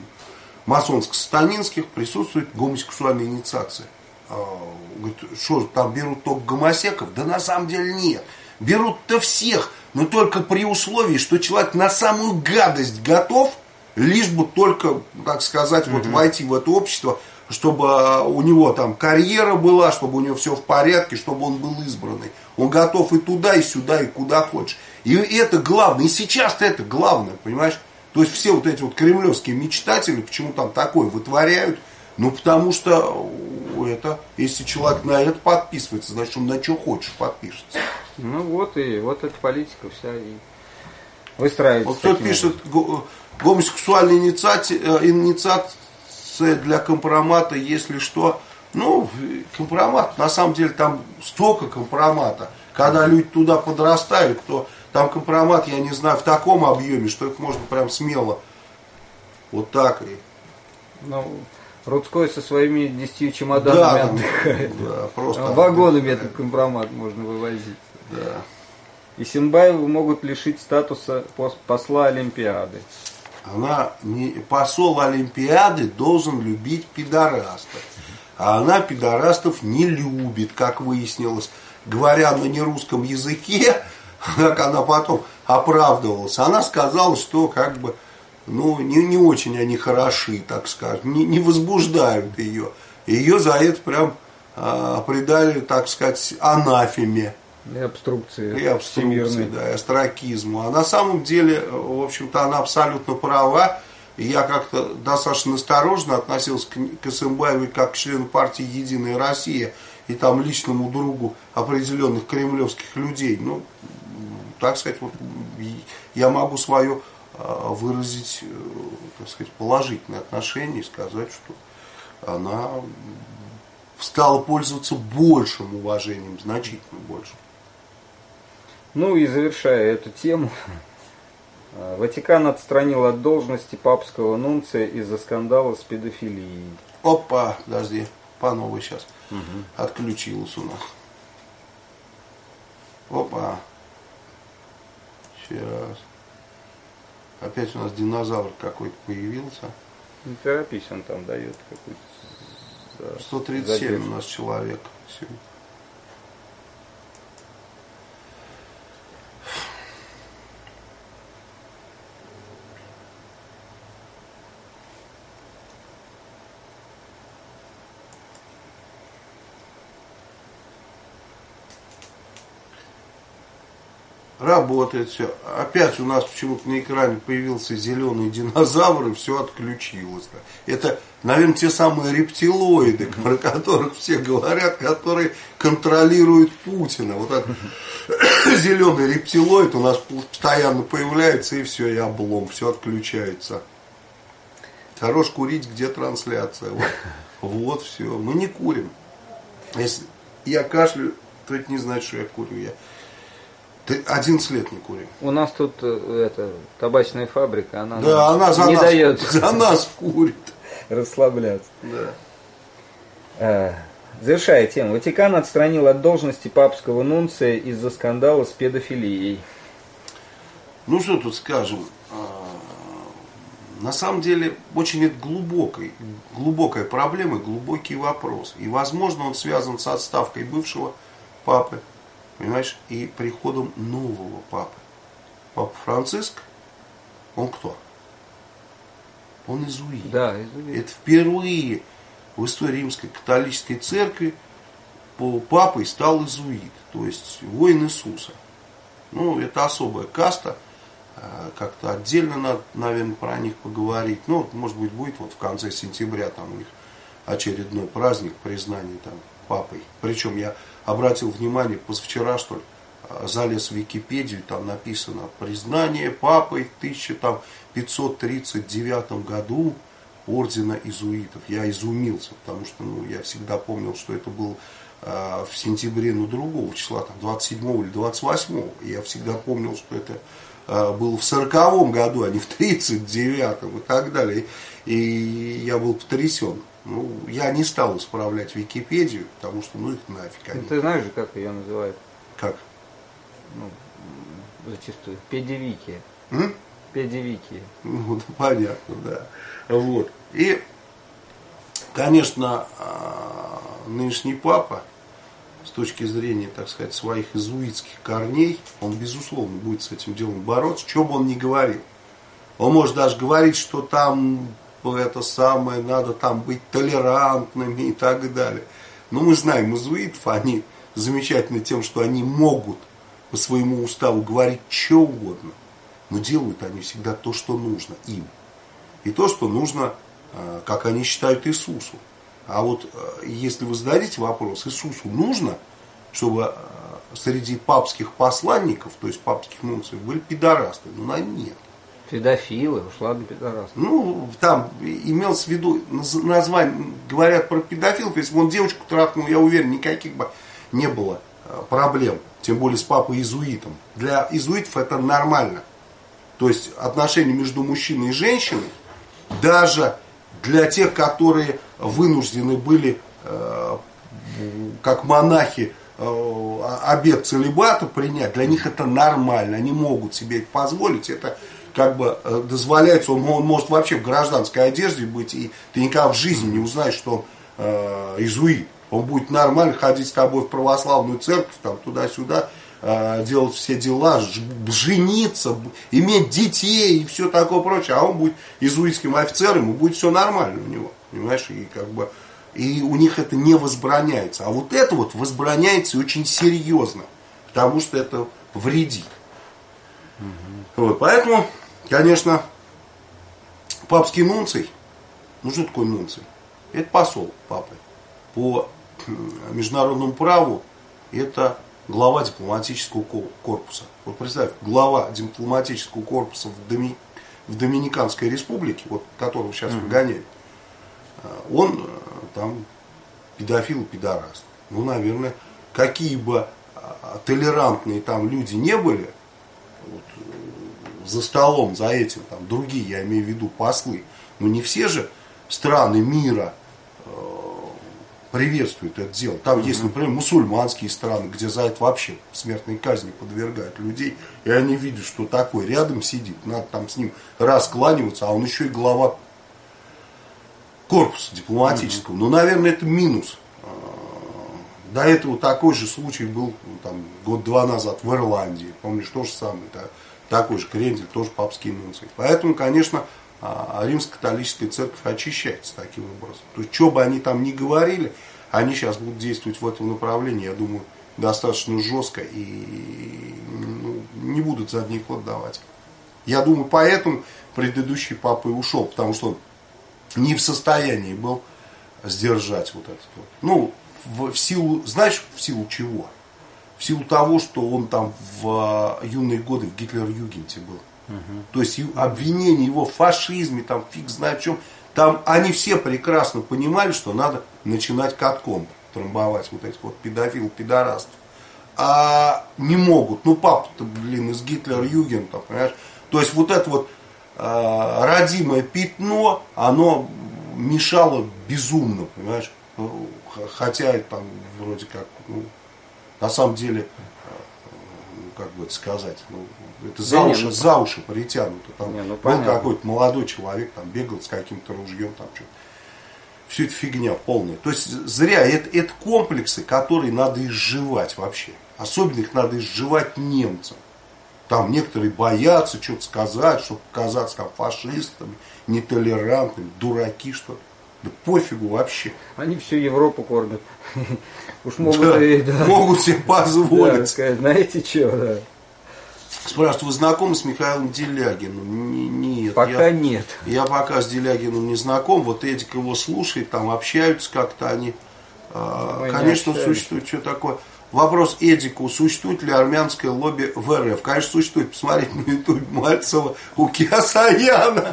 масонско-сатанинских, присутствует гомосексуальная инициация. Говорит, что там берут только гомосеков? Да на самом деле нет. Берут-то всех, но только при условии, что человек на самую гадость готов, лишь бы только, так сказать, вот войти в это общество, чтобы у него там карьера была, чтобы у него все в порядке, чтобы он был избранный. Он готов и туда, и сюда, и куда хочешь. И это главное. И сейчас-то это главное, понимаешь? То есть все вот эти вот кремлевские мечтатели, почему там такое вытворяют? Ну, потому что это, если человек на это подписывается, значит, он на что хочешь подпишется.
Ну вот и вот эта политика вся и выстраивается.
Вот кто пишет гомосексуальная инициация для компромата, если что. Ну, компромат, на самом деле там столько компромата. Когда люди туда подрастают, то там компромат, я не знаю, в таком объеме, что их можно прям смело вот так и...
Ну, Рудской со своими 10 чемоданами отдыхает.
Да, просто
вагонами этот компромат можно вывозить.
Да.
И Симбаеву могут лишить статуса посла Олимпиады.
Она посол Олимпиады должен любить пидорастов. А она пидорастов не любит, как выяснилось. Говоря на нерусском языке, как она потом оправдывалась, она сказала, что как бы, ну, не очень они хороши, так скажем, не возбуждают ее. Ее за это прям придали, так сказать, анафеме.
И обструкции.
И обструкции, да, и остракизму. А на самом деле, в общем-то, она абсолютно права. И я как-то достаточно осторожно относился к Эсэмбаевой как к члену партии «Единая Россия» и там личному другу определенных кремлевских людей. Ну, так сказать, вот, я могу свое выразить, так сказать, положительное отношение и сказать, что она стала пользоваться большим уважением, значительно большим.
Ну и завершая эту тему, Ватикан отстранил от должности папского нунция из-за скандала с педофилией.
Опа, подожди, по новой сейчас. Отключилась у нас. Опа. Сейчас. Опять у нас динозавр какой-то появился.
Не торопись, он там дает какую-то...
137 у нас человек сегодня. Работает все. Опять у нас почему-то на экране появился зеленый динозавр, и все отключилось. Это, наверное, те самые рептилоиды, про которых все говорят, которые контролируют Путина. Вот этот зеленый рептилоид у нас постоянно появляется, и все, и облом, все отключается. Хорош курить, где трансляция. Вот все. Мы не курим. Если я кашляю, то это не значит, что я курю. Я 11 лет не курю.
У нас тут табачная фабрика, она,
да, она
не дает
за нас курит.
Расслабляться.
Да.
Завершая тему. Ватикан отстранил от должности папского нунция из-за скандала с педофилией.
Ну что тут скажем? на самом деле очень это глубокая проблема, глубокий вопрос. И, возможно, он связан с отставкой бывшего папы, понимаешь, и приходом нового папы. Папа Франциск, он кто? Он иезуит.
Да, иезуит.
Это впервые в истории Римской католической церкви папой стал иезуит, то есть воин Иисуса. Ну, это особая каста, как-то отдельно надо, наверное, про них поговорить. Ну, вот, может быть, будет вот в конце сентября там у них очередной праздник признания там папой. Причем я обратил внимание, позавчера, что ли, залез в Википедию, там написано признание папой в 1539 году ордена иезуитов. Я изумился, потому что я всегда помнил, что это был в сентябре, другого числа, там, 27 или 28. И я всегда помнил, что это было в 40-м году, а не в 39-м и так далее. И я был потрясен. Я не стал исправлять Википедию, потому что, их нафиг. Они...
Ты знаешь же, как ее называют?
Как?
Зачастую. Педивикия. Педивикия.
Понятно, да. Вот. И, конечно, нынешний папа, с точки зрения, так сказать, своих иезуитских корней, он, безусловно, будет с этим делом бороться, что бы он ни говорил. Он может даже говорить, что там это самое, надо там быть толерантными и так далее. Но мы знаем иезуитов, они замечательны тем, что они могут по своему уставу говорить что угодно, но делают они всегда то, что нужно им. И то, что нужно, как они считают, Иисусу. А вот если вы зададите вопрос, Иисусу нужно, чтобы среди папских посланников, то есть папских нунциев, были пидорасты? Нет.
Педофилы, уж ладно, пидорасты.
Там имелось в виду название, говорят про педофилов, если бы он девочку трахнул, я уверен, никаких бы не было проблем. Тем более с папой-иезуитом. Для иезуитов это нормально. То есть отношения между мужчиной и женщиной, даже для тех, которые вынуждены были, как монахи, обет целибата принять, для них это нормально, они могут себе это позволить, это как бы дозволяется, он может вообще в гражданской одежде быть, и ты никогда в жизни не узнаешь, что он иезуит. Он будет нормально ходить с тобой в православную церковь, там, туда-сюда, делать все дела, жениться, иметь детей и все такое прочее, а он будет иезуитским офицером, и будет все нормально у него, понимаешь, и у них это не возбраняется, а вот это вот возбраняется очень серьезно, потому что это вредит. Вот, поэтому, конечно, папский нунций, что такое нунций? Это посол папы. По международному праву это глава дипломатического корпуса. Вот представь, глава дипломатического корпуса в Доминиканской республике, вот, которого сейчас выгоняют, он там педофил и пидорас. Наверное, какие бы толерантные там люди не были, вот, за столом, за этим, там, другие, я имею в виду послы, но не все же страны мира приветствуют это дело. Там есть, например, мусульманские страны, где за это вообще смертной казни подвергают людей, и они видят, что такой рядом сидит, надо там с ним раскланиваться, а он еще и глава корпуса дипломатического. Наверное, это минус. До этого такой же случай был там, год-два назад в Ирландии. Помнишь, то же самое. Такой же крендель, тоже папский нунций. Поэтому, конечно, Римско-католическая церковь очищается таким образом. То есть, что бы они там ни говорили, они сейчас будут действовать в этом направлении, я думаю, достаточно жестко и не будут задний ход давать. Я думаю, поэтому предыдущий папа и ушел, потому что он не в состоянии был сдержать вот это вот. В силу, знаешь, в силу чего? В силу того, что он там в юные годы в Гитлер-Югенте был. То есть обвинение его в фашизме, там фиг знает в чем. Там они все прекрасно понимали, что надо начинать катком трамбовать вот этих вот педофилов, пидорастов. А не могут. Папа-то, из Гитлер-Югента, понимаешь? То есть вот это вот родимое пятно, оно мешало безумно, понимаешь? Хотя там вроде как, на самом деле, как бы это сказать, ну, это
Да
за уши притянуто. Там
Не, ну,
был
понятно.
какой-то молодой человек, там бегал с каким-то ружьем, там что-то. Все это фигня полная. То есть зря. Это комплексы, которые надо изживать вообще. Особенно их надо изживать немцам. Там некоторые боятся что-то сказать, чтобы показаться там фашистами, нетолерантными, дураки, что ли. Да пофигу вообще.
Они всю Европу кормят. Уж могут
Да,
и, да.
могут себе
Да,
позволить.
сказать, знаете что, да.
Спрашивают, вы знакомы с Михаилом Делягиным? Нет.
Пока нет.
Я пока с Делягиным не знаком. Вот Эдик его слушает, там общаются как-то они.
Мы не
Конечно,
общаемся.
существует. Что такое? Вопрос Эдику. Существует ли армянское лобби в РФ? Конечно, существует. Посмотрите на ютубе Мальцева у Киасаяна.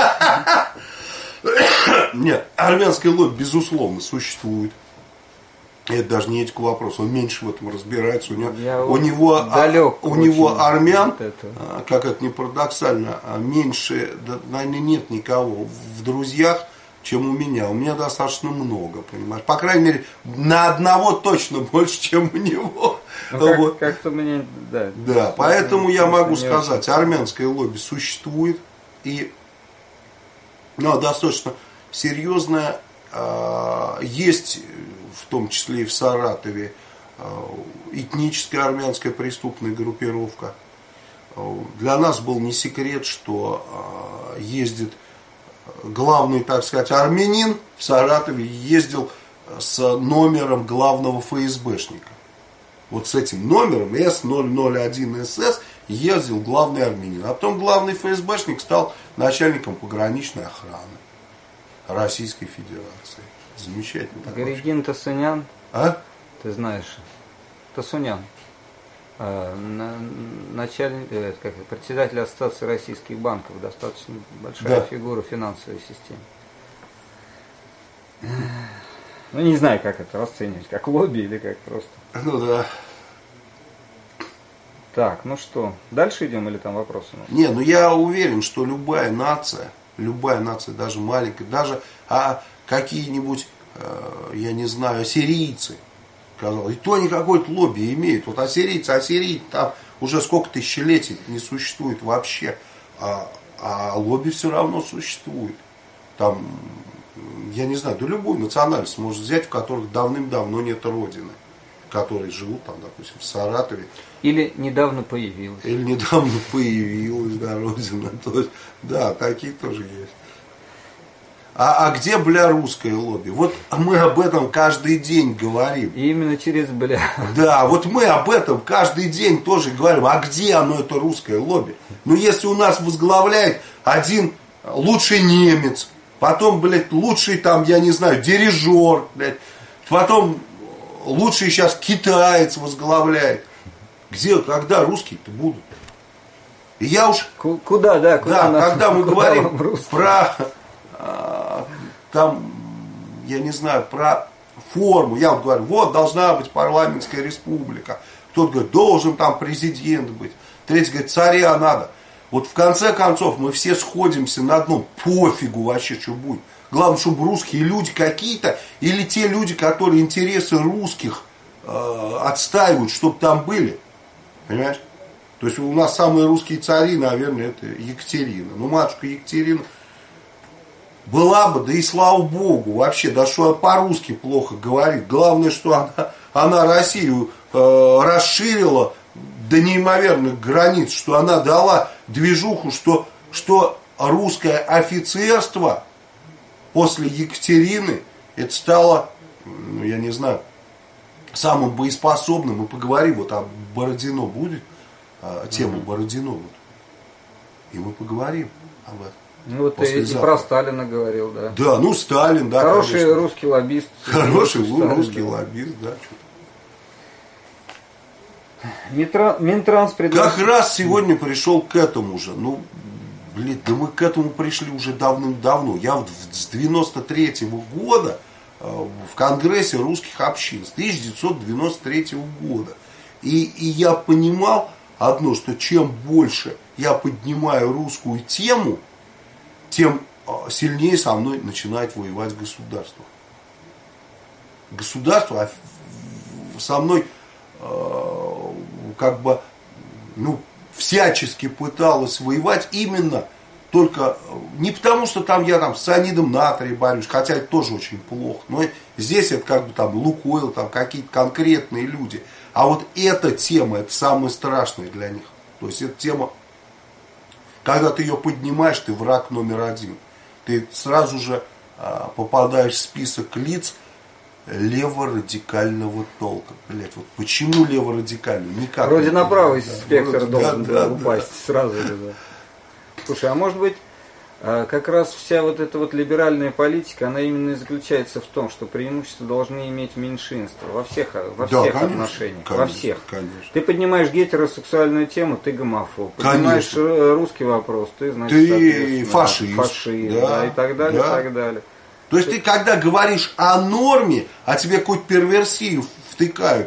Нет, армянское лобби, безусловно, существует. Это даже не Эдику вопрос, он меньше в этом разбирается. У него армян,
от этого.
как это ни парадоксально, меньше, да, наверное, нет никого в друзьях, чем у меня. У меня достаточно много, понимаешь. По крайней мере, на одного точно больше, чем у него.
Ну,
Вот.
как-то мне, да.
Да, поэтому я могу
не
сказать, армянское лобби существует, и достаточно серьезное. Есть, в том числе и в Саратове, этническая армянская преступная группировка. Для нас был не секрет, что ездит главный, так сказать, армянин в Саратове, ездил с номером главного ФСБшника. Вот с этим номером С001СС ездил главный армянин. А потом главный ФСБшник стал начальником пограничной охраны Российской Федерации. Замечательно.
Григин Тасунян,
А?
ты знаешь, Тасунян, начальник, председатель Ассоциации российских банков, достаточно большая
Да.
фигура в финансовой системе. Ну, не знаю, как это расценивать, как лобби или как просто.
Ну да.
Так, ну что, дальше идем или там вопросы?
Не, ну я уверен, что любая нация, даже маленькая, даже какие-нибудь, я не знаю, ассирийцы, казалось, и то они какое-то лобби имеют. Вот ассирийцы, там уже сколько тысячелетий не существует вообще, а лобби все равно существует. Там, я не знаю, да любую национальность можно взять, в которых давным-давно нет родины, которые живут там, допустим, в Саратове.
Или недавно появилась.
Или недавно появилась, да, родина. То есть, да, такие тоже есть. А где, бля, русское лобби? Вот мы об этом каждый день говорим.
И именно через бля.
Да, вот мы об этом каждый день тоже говорим. А где оно, это русское лобби? Ну, если у нас возглавляет один лучший немец, потом, блядь, лучший там, я не знаю, дирижер, блядь, потом лучший сейчас китаец возглавляет. Где, когда русские-то будут? И я уж...
Куда, да? Куда
Да, когда мы говорим
русские?
про... там, я не знаю, про форму. Я вот говорю, вот должна быть парламентская республика. Кто-то говорит, должен там президент быть. Третий говорит, царя надо. Вот в конце концов мы все сходимся на одном. Пофигу вообще, что будет. Главное, чтобы русские люди какие-то, или те люди, которые интересы русских отстаивают, чтобы там были. Понимаешь? То есть у нас самые русские цари, наверное, это Екатерина. Ну, матушка Екатерина была бы, да и слава богу, вообще, да что она по-русски плохо говорит. Главное, что она Россию расширила до неимоверных границ, что она дала движуху, что русское офицерство после Екатерины, это стало, ну, я не знаю, самым боеспособным. Мы поговорим, вот о Бородино будет, тему Бородино. Вот. И мы поговорим об этом.
Ну вот и про Сталина говорил, да.
Да, ну Сталин, да.
Хороший
конечно.
русский лоббист.
Хороший
Сталин,
русский
да.
лоббист, да.
Минтранс
Как раз сегодня пришел к этому же. Ну, блин, да мы к этому пришли уже давным-давно. Я вот с 93-го года в Конгрессе русских общин, с 1993 года. И я понимал одно, что чем больше я поднимаю русскую тему, тем сильнее со мной начинает воевать государство. Государство со мной как бы всячески пыталась воевать именно только не потому, что там я там с цианидом натрия борюсь, хотя это тоже очень плохо, но здесь это как бы там Лукойл, там какие-то конкретные люди. А вот эта тема, это самое страшное для них. То есть эта тема, когда ты ее поднимаешь, ты враг номер один. Ты сразу же попадаешь в список лиц леворадикального толка. Блять, вот почему леворадикальный? Никак.
Вроде на правый спектр должен упасть сразу же. Да. Слушай, а может быть, как раз вся вот эта вот либеральная политика, она именно и заключается в том, что преимущество должны иметь меньшинства во всех конечно, отношениях.
Конечно,
во всех.
Конечно.
Ты поднимаешь гетеросексуальную тему, ты гомофоб. Поднимаешь русский вопрос, ты, значит,
ты фашист.
Да, и так далее, и так далее.
То есть ты когда говоришь о норме, а тебе какую-то перверсию втыкают,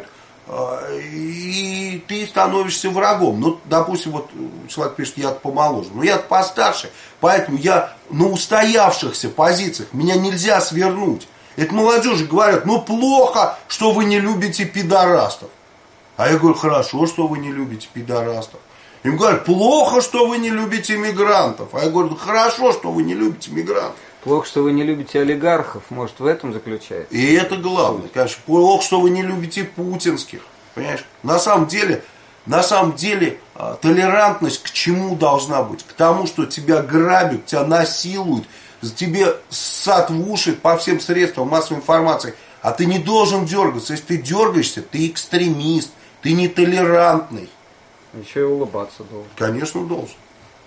и ты становишься врагом. Ну, допустим, вот человек пишет, я-то помоложе, но я-то постарше, поэтому я на устоявшихся позициях, меня нельзя свернуть. Это молодежи говорят, плохо, что вы не любите пидорастов. А я говорю, хорошо, что вы не любите пидорастов. Им говорят, плохо, что вы не любите мигрантов. А я говорю, хорошо, что вы не любите мигрантов.
Плохо, что вы не любите олигархов, может, в этом заключается?
И это главное, конечно. Плохо, что вы не любите путинских. Понимаешь? На самом деле, толерантность к чему должна быть? К тому, что тебя грабят, тебя насилуют, тебе ссат в уши по всем средствам массовой информации. А ты не должен дергаться. Если ты дергаешься, ты экстремист, ты нетолерантный.
Еще и улыбаться должен.
Конечно, должен.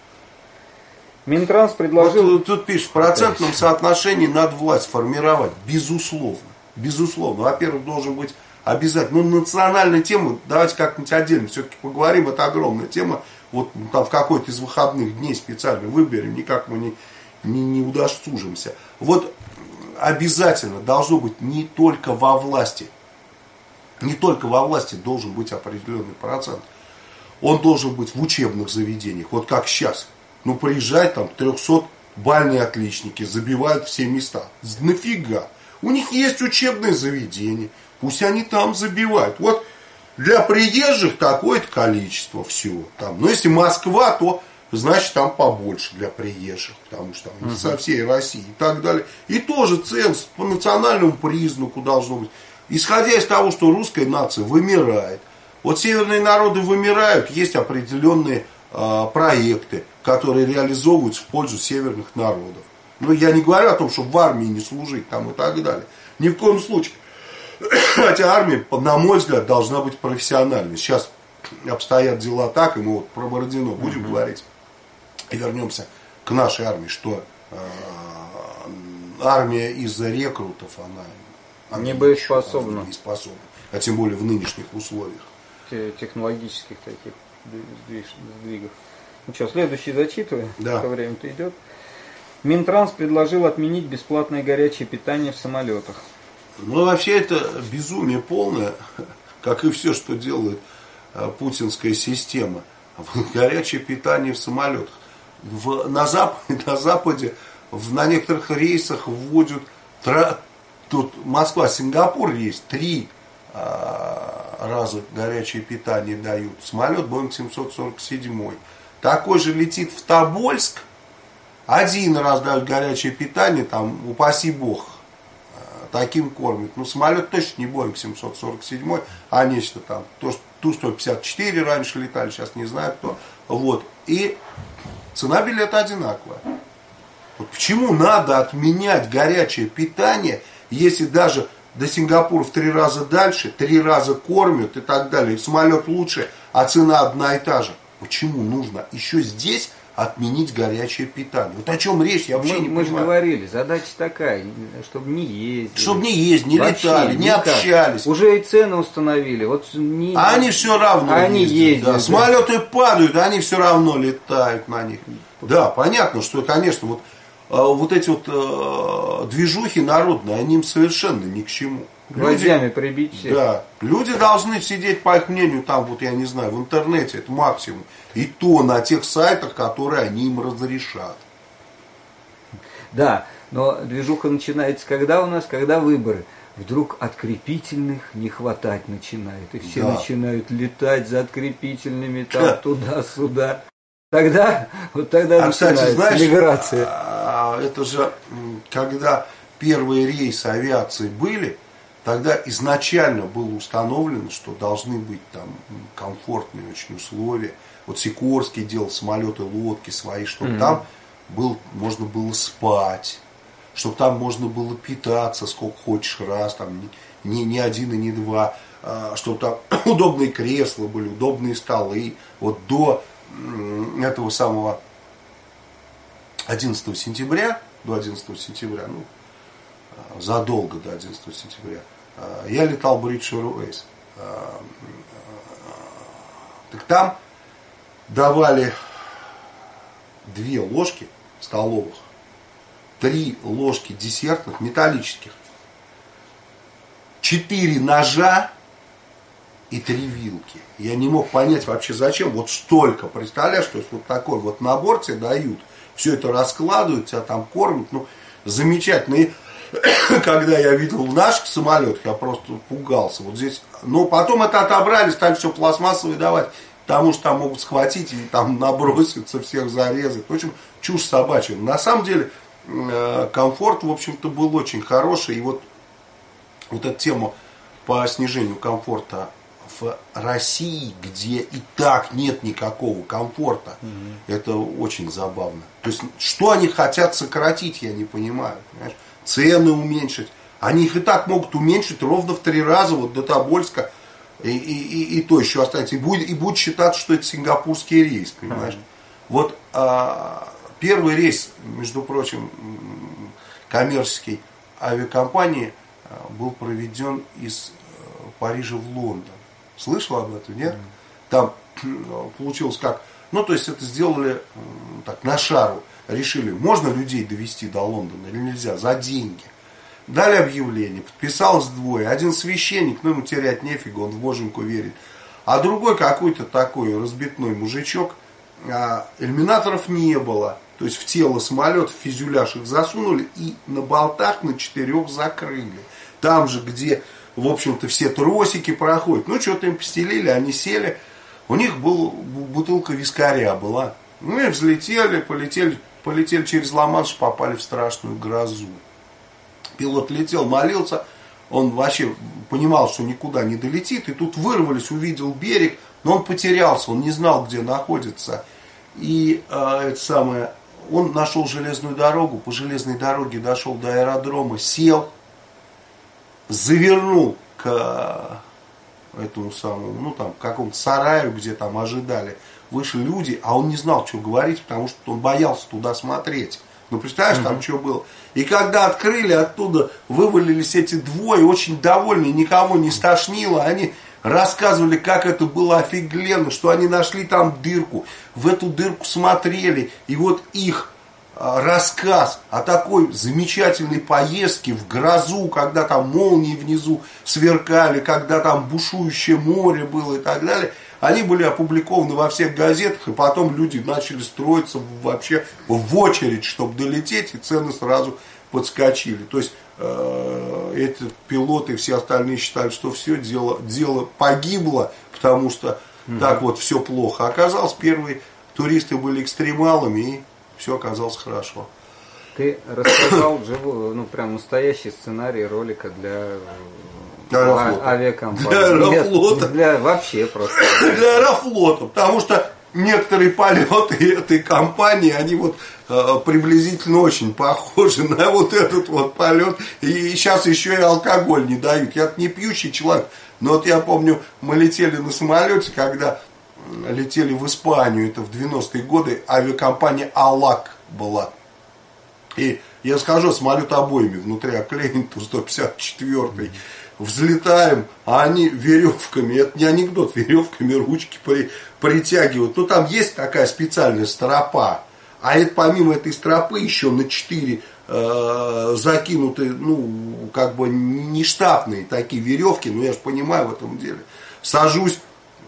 Минтранс предложил...
Вот тут пишешь, в процентном соотношении надо власть формировать. Безусловно. Безусловно. Во-первых, должен быть обязательно. Национальная тема, давайте как-нибудь отдельно все-таки поговорим. Это огромная тема. Вот там в какой-то из выходных дней специально выберем. Никак мы не удосужимся. Вот обязательно должно быть не только во власти. Не только во власти должен быть определенный процент. Он должен быть в учебных заведениях. Вот как сейчас. Приезжают там 300-бальные отличники, забивают все места. Нафига? У них есть учебное заведение. Пусть они там забивают. Вот для приезжих такое-то количество всего. Там. Но если Москва, то значит там побольше для приезжих. Потому что там со всей России и так далее. И тоже ценз по национальному признаку должно быть. Исходя из того, что русская нация вымирает. Вот северные народы вымирают, есть определенные проекты, которые реализовываются в пользу северных народов. Но я не говорю о том, что в армии не служить там и так далее. Ни в коем случае. Хотя армия, на мой взгляд, должна быть профессиональной. Сейчас обстоят дела так, и мы вот про Бородино будем говорить. И вернемся к нашей армии, что армия из-за рекрутов, она
не боеспособна.
А тем более в нынешних условиях.
Технологических таких сдвигов. Ну что, следующий зачитываю, пока время-то идет. Минтранс предложил отменить бесплатное горячее питание в самолетах.
Вообще это безумие полное, как и все, что делает путинская система. Горячее питание в самолетах. На Западе на некоторых рейсах вводят, тут Москва-Сингапур есть, 3 раза горячее питание дают. Самолет Boeing 747. Такой же летит в Тобольск. 1 раз дают горячее питание, там, упаси бог, таким кормят. Самолет точно не Boeing 747, а нечто там. Ту-154 раньше летали, сейчас не знаю кто. Вот. И цена билета одинаковая. Вот почему надо отменять горячее питание, если даже до Сингапура в 3 раза дальше, 3 раза кормят и так далее. И самолет лучше, а цена одна и та же. Почему нужно еще здесь отменить горячее питание? Вот о чем речь, я вообще не понимаю.
Мы же говорили, задача такая, чтобы не ездили.
Чтобы не ездили, не летали, не общались.
Уже и цены установили.
А они все равно ездят. Да. Самолеты падают, а они все равно летают на них. Да, понятно, что, конечно, вот эти движухи народные, они им совершенно ни к чему.
Гвоздями прибить всех.
Да. Люди должны сидеть, по их мнению, там, я не знаю, в интернете, это максимум. И то на тех сайтах, которые они им разрешат.
Да, но движуха начинается когда у нас? Когда выборы. вдруг открепительных не хватать начинает. И все
Да.
начинают летать за открепительными там туда-сюда. Тогда
кстати,
начинается
знаешь,
миграция.
Это же, когда первые рейсы авиации были, тогда изначально было установлено, что должны быть там комфортные очень условия. Вот Сикорский делал самолеты, лодки свои, чтобы там можно было спать, чтобы там можно было питаться сколько хочешь раз, там не один и не два, чтобы там удобные кресла были, удобные столы. Вот до этого самого 11 сентября, задолго до 11 сентября, я летал British Airways. Так там давали 2 ложки столовых, 3 ложки десертных, металлических, 4 ножа и 3 вилки. Я не мог понять вообще зачем. Вот столько, представляешь, то есть вот такой вот набор тебе дают, все это раскладывают, тебя там кормят, ну, замечательно. И когда я видел в наших самолетах, я просто пугался. Вот здесь, но потом это отобрали, стали все пластмассовое давать, потому что там могут схватить и там наброситься, всех зарезать. В общем, чушь собачья. На самом деле, комфорт, в общем-то, был очень хороший. И вот эта тема по снижению комфорта в России, где и так нет никакого комфорта, это очень забавно. То есть, что они хотят сократить, я не понимаю. Понимаешь? Цены уменьшить. Они их и так могут уменьшить ровно в 3 раза, вот до Тобольска, и то еще останется. И будет считаться, что это сингапурский рейс, понимаешь? Вот первый рейс, между прочим, коммерческой авиакомпании был проведен из Парижа в Лондон. Слышал об этом, нет? Там получилось как... Ну, то есть, это сделали так, на шару. Решили, можно людей довести до Лондона или нельзя, за деньги. Дали объявление, подписалось 2. Один священник, ну, ему терять нефига, он в Боженьку верит. А другой какой-то такой разбитной мужичок. Иллюминаторов не было. То есть, в тело самолета, в фюзеляж их засунули и на болтах на 4 закрыли. Там же, где, в общем-то, все тросики проходят. Ну, что-то им постелили, они сели. У них бутылка вискаря была. Ну, и взлетели, полетели через Ла-Манш, попали в страшную грозу. Пилот летел, молился. Он вообще понимал, что никуда не долетит. И тут вырвались, увидел берег. Но он потерялся, он не знал, где находится. И он нашел железную дорогу. По железной дороге дошел до аэродрома, сел. Завернул к этому самому, ну там, к какому-то сараю, где там ожидали. Вышли люди, а он не знал, что говорить, потому что он боялся туда смотреть. Ну, представляешь, там что было. И когда открыли, оттуда вывалились эти 2, очень довольные, никого не стошнило. Они рассказывали, как это было офигенно, что они нашли там дырку. В эту дырку смотрели. И вот их рассказ о такой замечательной поездке в грозу, когда там молнии внизу сверкали, когда там бушующее море было и так далее, они были опубликованы во всех газетах, и потом люди начали строиться вообще в очередь, чтобы долететь, и цены сразу подскочили. То есть эти пилоты и все остальные считали, что все дело погибло, потому что так вот все плохо. Оказалось, первые туристы были экстремалами, и все оказалось хорошо.
Ты рассказал живой, ну прям настоящий сценарий ролика для авиакомпании.
Для Аэрофлота.
Для вообще просто.
Для Аэрофлота. Потому что некоторые полеты этой компании, они вот приблизительно очень похожи на вот этот вот полет. И сейчас еще и алкоголь не дают. Я не пьющий человек, но вот я помню, мы летели на самолете, когда летели в Испанию, это в 90-е годы, авиакомпания «Алак» была. И я схожу, самолет обоими внутри оклеен, Ту-154. Взлетаем, а они веревками, это не анекдот, веревками ручки притягивают. Ну, там есть такая специальная стропа. А это помимо этой стропы еще на 4 закинуты, ну, как бы не штатные такие веревки, но я же понимаю в этом деле. Сажусь,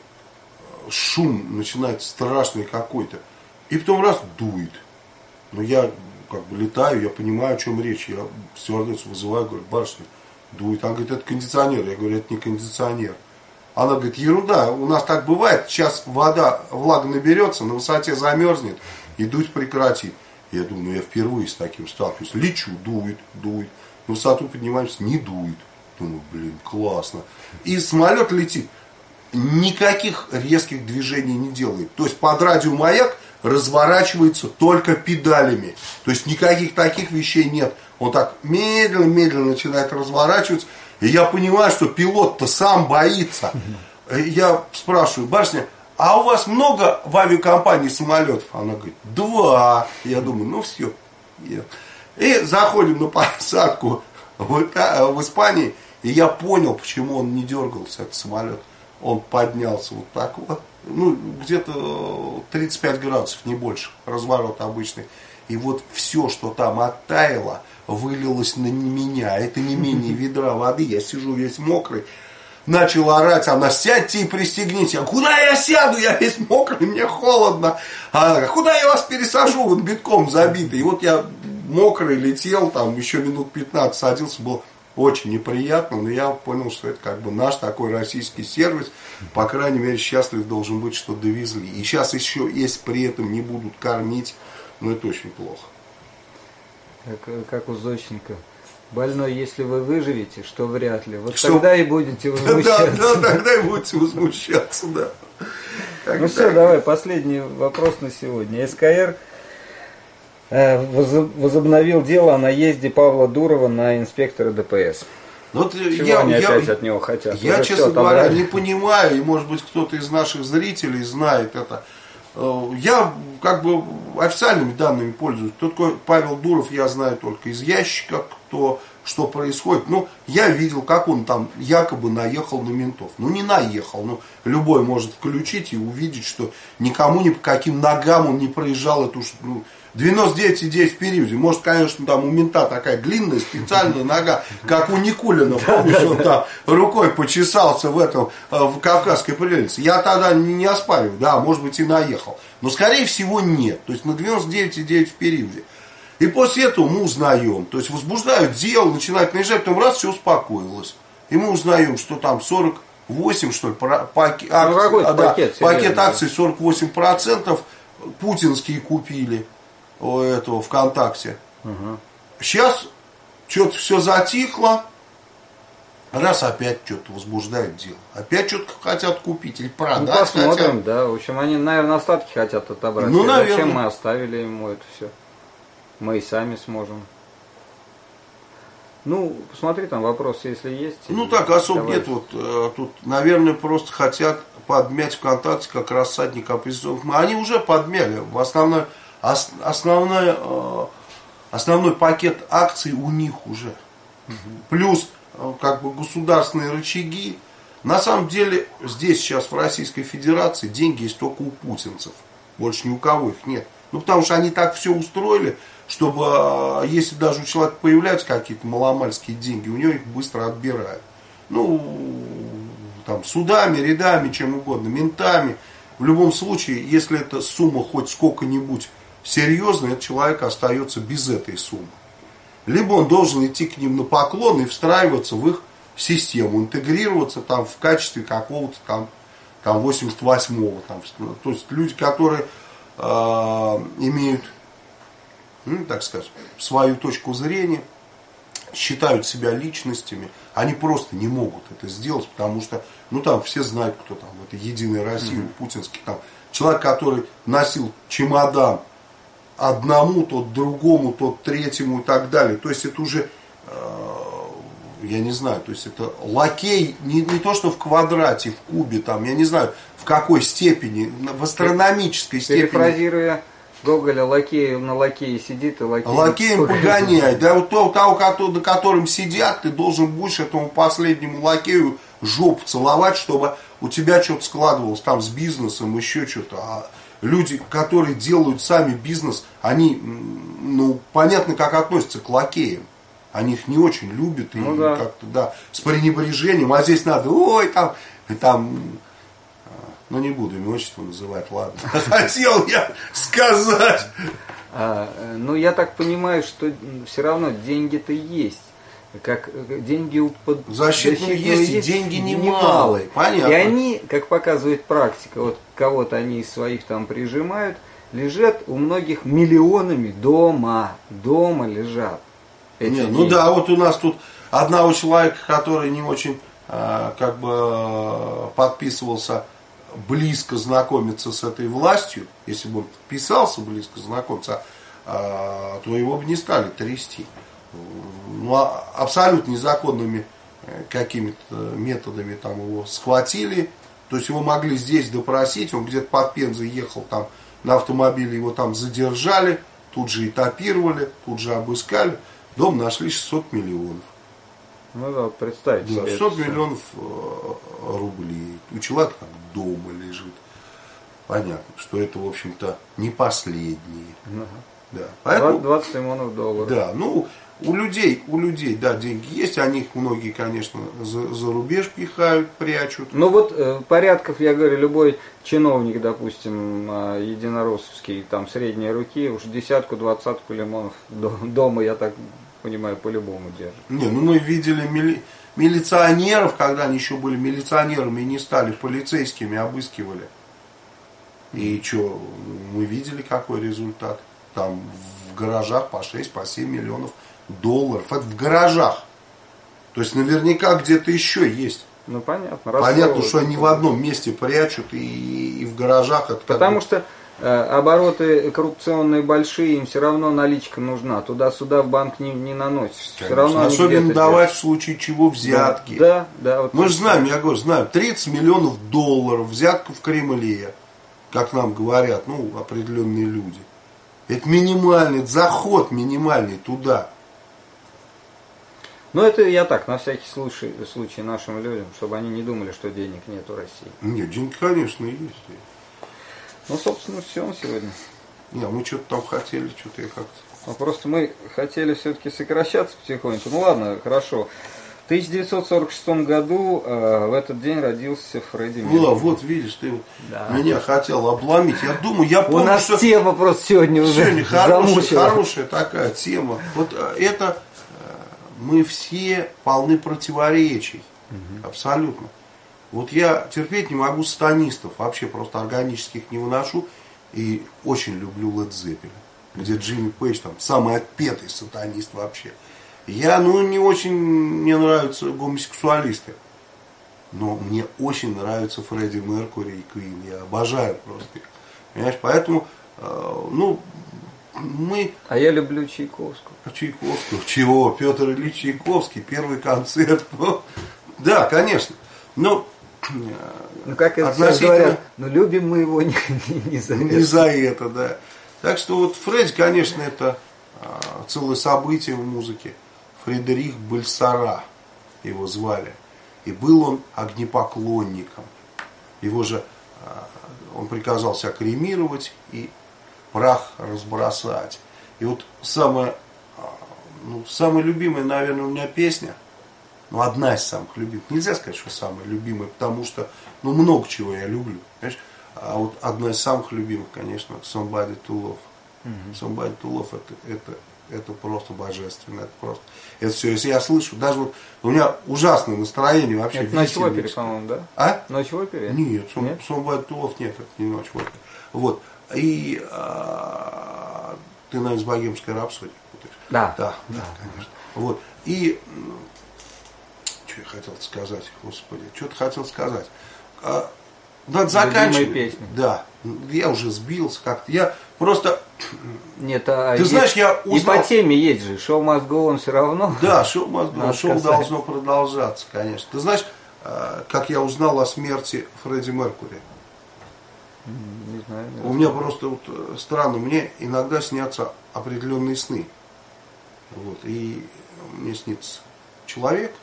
шум начинается страшный какой-то. И потом раз дует. Но я как бы летаю, я понимаю, о чем речь. Я стюардессу вызываю, говорю: барышня, Дует. Она говорит, это кондиционер. Я говорю, это не кондиционер. Она говорит, ерунда, у нас так бывает, сейчас вода, влага наберется, на высоте замерзнет и дуть прекратит. Я думаю, ну я впервые с таким сталкиваюсь. Лечу, дует. На высоту поднимаемся, не дует. Думаю, блин, классно. И самолет летит. Никаких резких движений не делает. То есть под радиомаяк разворачивается только педалями. То есть никаких таких вещей нет. Он так медленно начинает разворачиваться. И я понимаю, что пилот-то сам боится. Я спрашиваю, барышня, а у вас много в авиакомпании самолетов? Она говорит, 2. Я думаю, ну все. И заходим на посадку в Испании. И я понял, почему он не дергался, этот самолет. Он поднялся вот так вот. Ну, где-то 35 градусов, не больше. Разворот обычный. И вот все, что там оттаяло, вылилось на меня. Это не менее ведра воды. Я сижу весь мокрый. Начал орать. Она, сядьте и пристегните. Я, куда я сяду? Я весь мокрый, мне холодно. Она, куда я вас пересажу? Вот битком забитый. И вот я мокрый летел, там еще минут 15 садился, был очень неприятно, но я понял, что это как бы наш такой российский сервис, по крайней мере, счастлив должен быть, что довезли. И сейчас еще, если при этом не будут кормить, ну это очень плохо.
Как у Зощенко. Больной, если вы выживете, что вряд ли, вот что... тогда и будете возмущаться.
Да, тогда и будете возмущаться, да.
Ну все, давай, последний вопрос на сегодня. СКР возобновил дело о наезде Павла Дурова на инспектора ДПС.
Вот
чего они опять от него хотят?
Я, честно говоря, не понимаю, и может быть кто-то из наших зрителей знает это. Я как бы официальными данными пользуюсь. Кто такой Павел Дуров, я знаю только из ящика, что происходит. Но я видел, как он там якобы наехал на ментов. Ну не наехал, но любой может включить и увидеть, что никому ни по каким ногам он не проезжал эту... 99,9 в периоде. Может, конечно, там у мента такая длинная специальная нога, как у Никулина, помнишь, он там рукой почесался в Кавказской прелести. Я тогда не оспариваю, да, может быть и наехал. Но, скорее всего, нет. То есть, на 99,9 в периоде. И после этого мы узнаем. То есть, возбуждают дело, начинают наезжать, потом раз, все успокоилось. И мы узнаем, что там 48, что ли, пакет акций 48% путинские купили. Этого ВКонтакте. Сейчас что-то все затихло, раз опять что-то возбуждает дело. Опять что-то хотят купить или продать. Ну,
посмотрим,
хотят.
Да. В общем, они, наверное, остатки хотят отобрать.
Ну, наверное.
Зачем мы оставили ему это все? Мы и сами сможем. Ну, посмотри, там вопрос, если есть.
Ну, так особо нет. Вот, тут, наверное, просто хотят подмять ВКонтакте как рассадник оппозиционных. Они уже подмяли. Основной пакет акций у них уже. Плюс как бы государственные рычаги. На самом деле здесь сейчас в Российской Федерации деньги есть только у путинцев. Больше ни у кого их нет. Ну потому что они так все устроили, чтобы если даже у человека появляются какие-то маломальские деньги, у него их быстро отбирают. Ну, там, судами, рядами, чем угодно, ментами. В любом случае, если эта сумма хоть сколько-нибудь серьезно, этот человек остается без этой суммы. Либо он должен идти к ним на поклон и встраиваться в их систему, интегрироваться там в качестве какого-то там 88-го. То есть люди, которые имеют, ну, так сказать, свою точку зрения, считают себя личностями, они просто не могут это сделать, потому что, ну там все знают, кто там в этой Единой России, путинский там человек, который носил чемодан одному, тот другому, тот третьему и так далее. То есть это уже, я не знаю, то есть это лакей, не то что в квадрате, в кубе, там, я не знаю, в какой степени, в астрономической степени.
Перефразируя Гоголя, лакей на лакее сидит и
лакеем погоняет. Да, вот того, на котором сидят, ты должен будешь этому последнему лакею жопу целовать, чтобы у тебя что-то складывалось там с бизнесом, еще что-то. А люди, которые делают сами бизнес, они, ну, понятно, как относятся к лакеям. Они их не очень любят и да. Как-то, да, с пренебрежением. А здесь надо, ой, там, ну не буду имя отчество называть, ладно. Хотел я сказать.
Ну, я так понимаю, что все равно деньги-то есть. как деньги у
защитного есть, и деньги немалые. Понятно.
И они, как показывает практика, вот кого-то они из своих там прижимают, лежат у многих миллионами дома лежат.
Ну да, вот у нас тут одного человека, который не очень как бы подписывался близко знакомиться с этой властью, если бы он подписался близко знакомиться, то его бы не стали трясти. Ну, абсолютно незаконными какими-то методами там его схватили. То есть его могли здесь допросить, он где-то под Пензой ехал там на автомобиле, его там задержали, тут же этапировали, тут же обыскали. Дом нашли 600 миллионов.
Ну да, представьте
да,
себе.
600 миллионов рублей. У человека там дома лежит. Понятно, что это, в общем-то, не последние.
Ага.
Да. Поэтому,
20 миллионов долларов.
Да, ну, у людей, да, деньги есть, они их многие, конечно, за рубеж пихают, прячут.
Ну вот порядков, я говорю, любой чиновник, допустим, единороссовский, там, средней руки, уж десятку-двадцатку лимонов дома, я так понимаю, по-любому держит.
Не, ну мы видели милиционеров, когда они еще были милиционерами и не стали полицейскими, обыскивали. И что, мы видели, какой результат. Там в гаражах по 6, по 7 миллионов долларов. Это в гаражах. То есть наверняка где-то еще есть.
Ну понятно.
Понятно, что они в одном месте прячут и в гаражах. Это
потому что обороты коррупционные большие, им все равно наличка нужна. Туда-сюда в банк не наносишь. Все равно
особенно давать в случае чего взятки.
Да. Вот
мы же знаем, я говорю, знаем, 30 миллионов долларов взятка в Кремле. Как нам говорят, ну, определенные люди. Это минимальный, это заход минимальный туда.
Ну, это я так, на всякий случай нашим людям, чтобы они не думали, что денег нет в России.
Нет, деньги, конечно, есть.
Ну, собственно, все на сегодня.
Не, мы что-то там хотели, что-то я как-то...
Ну, просто мы хотели все-таки сокращаться потихоньку. Ну, ладно, хорошо. В 1946 году в этот день родился Фредди Меркьюри.
Ну, вот видишь, ты меня хотел обломить. Я думаю, я помню,
у нас
что...
тема просто сегодня уже
хорошая такая тема. Вот это... Мы все полны противоречий. Абсолютно. Вот я терпеть не могу сатанистов. Вообще просто органических не выношу. И очень люблю Led Zeppelin. Где Джимми Пейдж там самый отпетый сатанист вообще. Я, не очень мне нравятся гомосексуалисты. Но мне очень нравятся Фредди Меркьюри и Квин. Я обожаю просто их. Понимаешь? Поэтому, мы...
А я люблю Чайковского.
Чайковского? Чего? Петр Ильич Чайковский, первый концерт. Да, конечно. Но
как это сейчас говорят, любим мы его не за это.
Не за это, да. Так что вот Фредди, конечно, это целое событие в музыке. Фредерик Бальсара его звали. И был он огнепоклонником. Его же он приказал себя кремировать и прах разбросать. И вот самая любимая, наверное, у меня песня, одна из самых любимых. Нельзя сказать, что самая любимая, потому что, много чего я люблю. Понимаешь? А вот одна из самых любимых, конечно, Somebody to Love. Somebody to Love это просто божественно. Это все, если я слышу, даже вот у меня ужасное настроение вообще.
Это «Ночь в опере», по-моему, да?
А?
«Ночь в опере»?
Нет, Somebody to Love нет, это не «Ночь в опере». Вот. И ты, наверное, с «Богемской рапсодией» путаешь.
Да,
конечно. Вот. И что я хотел сказать, господи, что-то хотел сказать. Надо заканчивать.
Песни.
Да, я уже сбился как-то. Я просто...
Нет,
ты знаешь, я узнал...
И по теме есть же, шоу must go on все равно.
Да, шоу must go on, шоу должно продолжаться, конечно. Ты знаешь, как я узнал о смерти Фредди Меркьюри?
Не знаю.
У меня просто странно, мне иногда снятся определенные сны. Вот, и мне снится человек,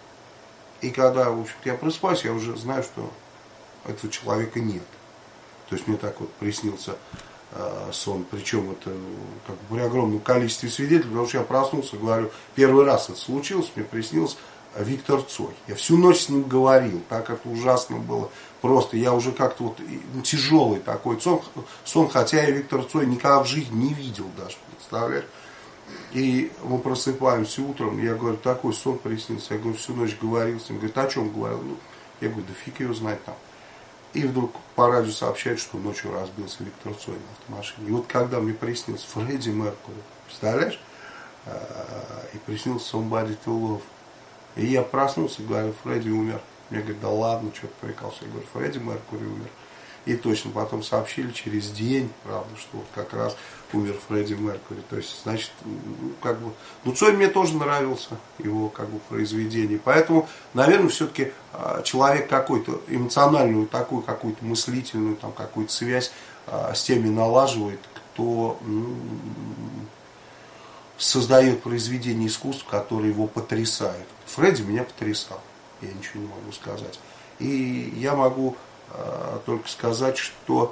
и когда, в общем-то, я просыпаюсь, я уже знаю, что этого человека нет. То есть мне так вот приснился сон, причем это как бы при огромном количестве свидетелей, потому что я проснулся, говорю, первый раз это случилось, мне приснился Виктор Цой. Я всю ночь с ним говорил, так это ужасно было. Просто я уже как-то тяжелый такой сон, хотя я Виктор Цой никогда в жизни не видел даже, представляешь? И мы просыпаемся утром, я говорю, такой сон приснился. Я говорю, всю ночь говорил с ним. Говорит, о чем говорил? Ну, я говорю, да фиг его знает там. И вдруг по радио сообщают, что ночью разбился Виктор Цой на автомашине. И вот когда мне приснился Фредди Меркьюри, представляешь? И приснился Somebody to Love. И я проснулся, говорю, Фредди умер. Мне говорят, да ладно, что ты прикался. Я говорю, Фредди Меркьюри умер. И точно потом сообщили через день, правда, что вот как раз умер Фредди Меркьюри. То есть, значит, как бы... Ну, Цой мне тоже нравился, его как бы произведение. Поэтому, наверное, все-таки человек какой-то эмоциональную, такую какую-то мыслительную, там, какую-то связь с теми налаживает, кто создает произведения искусства, которые его потрясают. Фредди меня потрясал, я ничего не могу сказать. И я могу только сказать, что,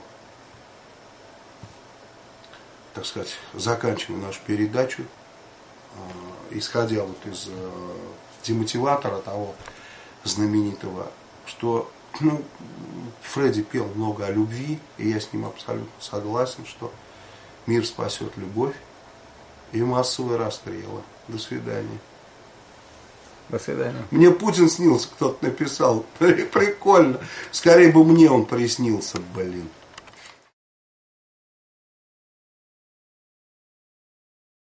так сказать, заканчивая нашу передачу, исходя вот из демотиватора того знаменитого, что Фредди пел много о любви, и я с ним абсолютно согласен, что мир спасет любовь и массовые расстрелы. До свидания.
До свидания.
Мне Путин снился, кто-то написал. Прикольно. Скорее бы мне он приснился, блин.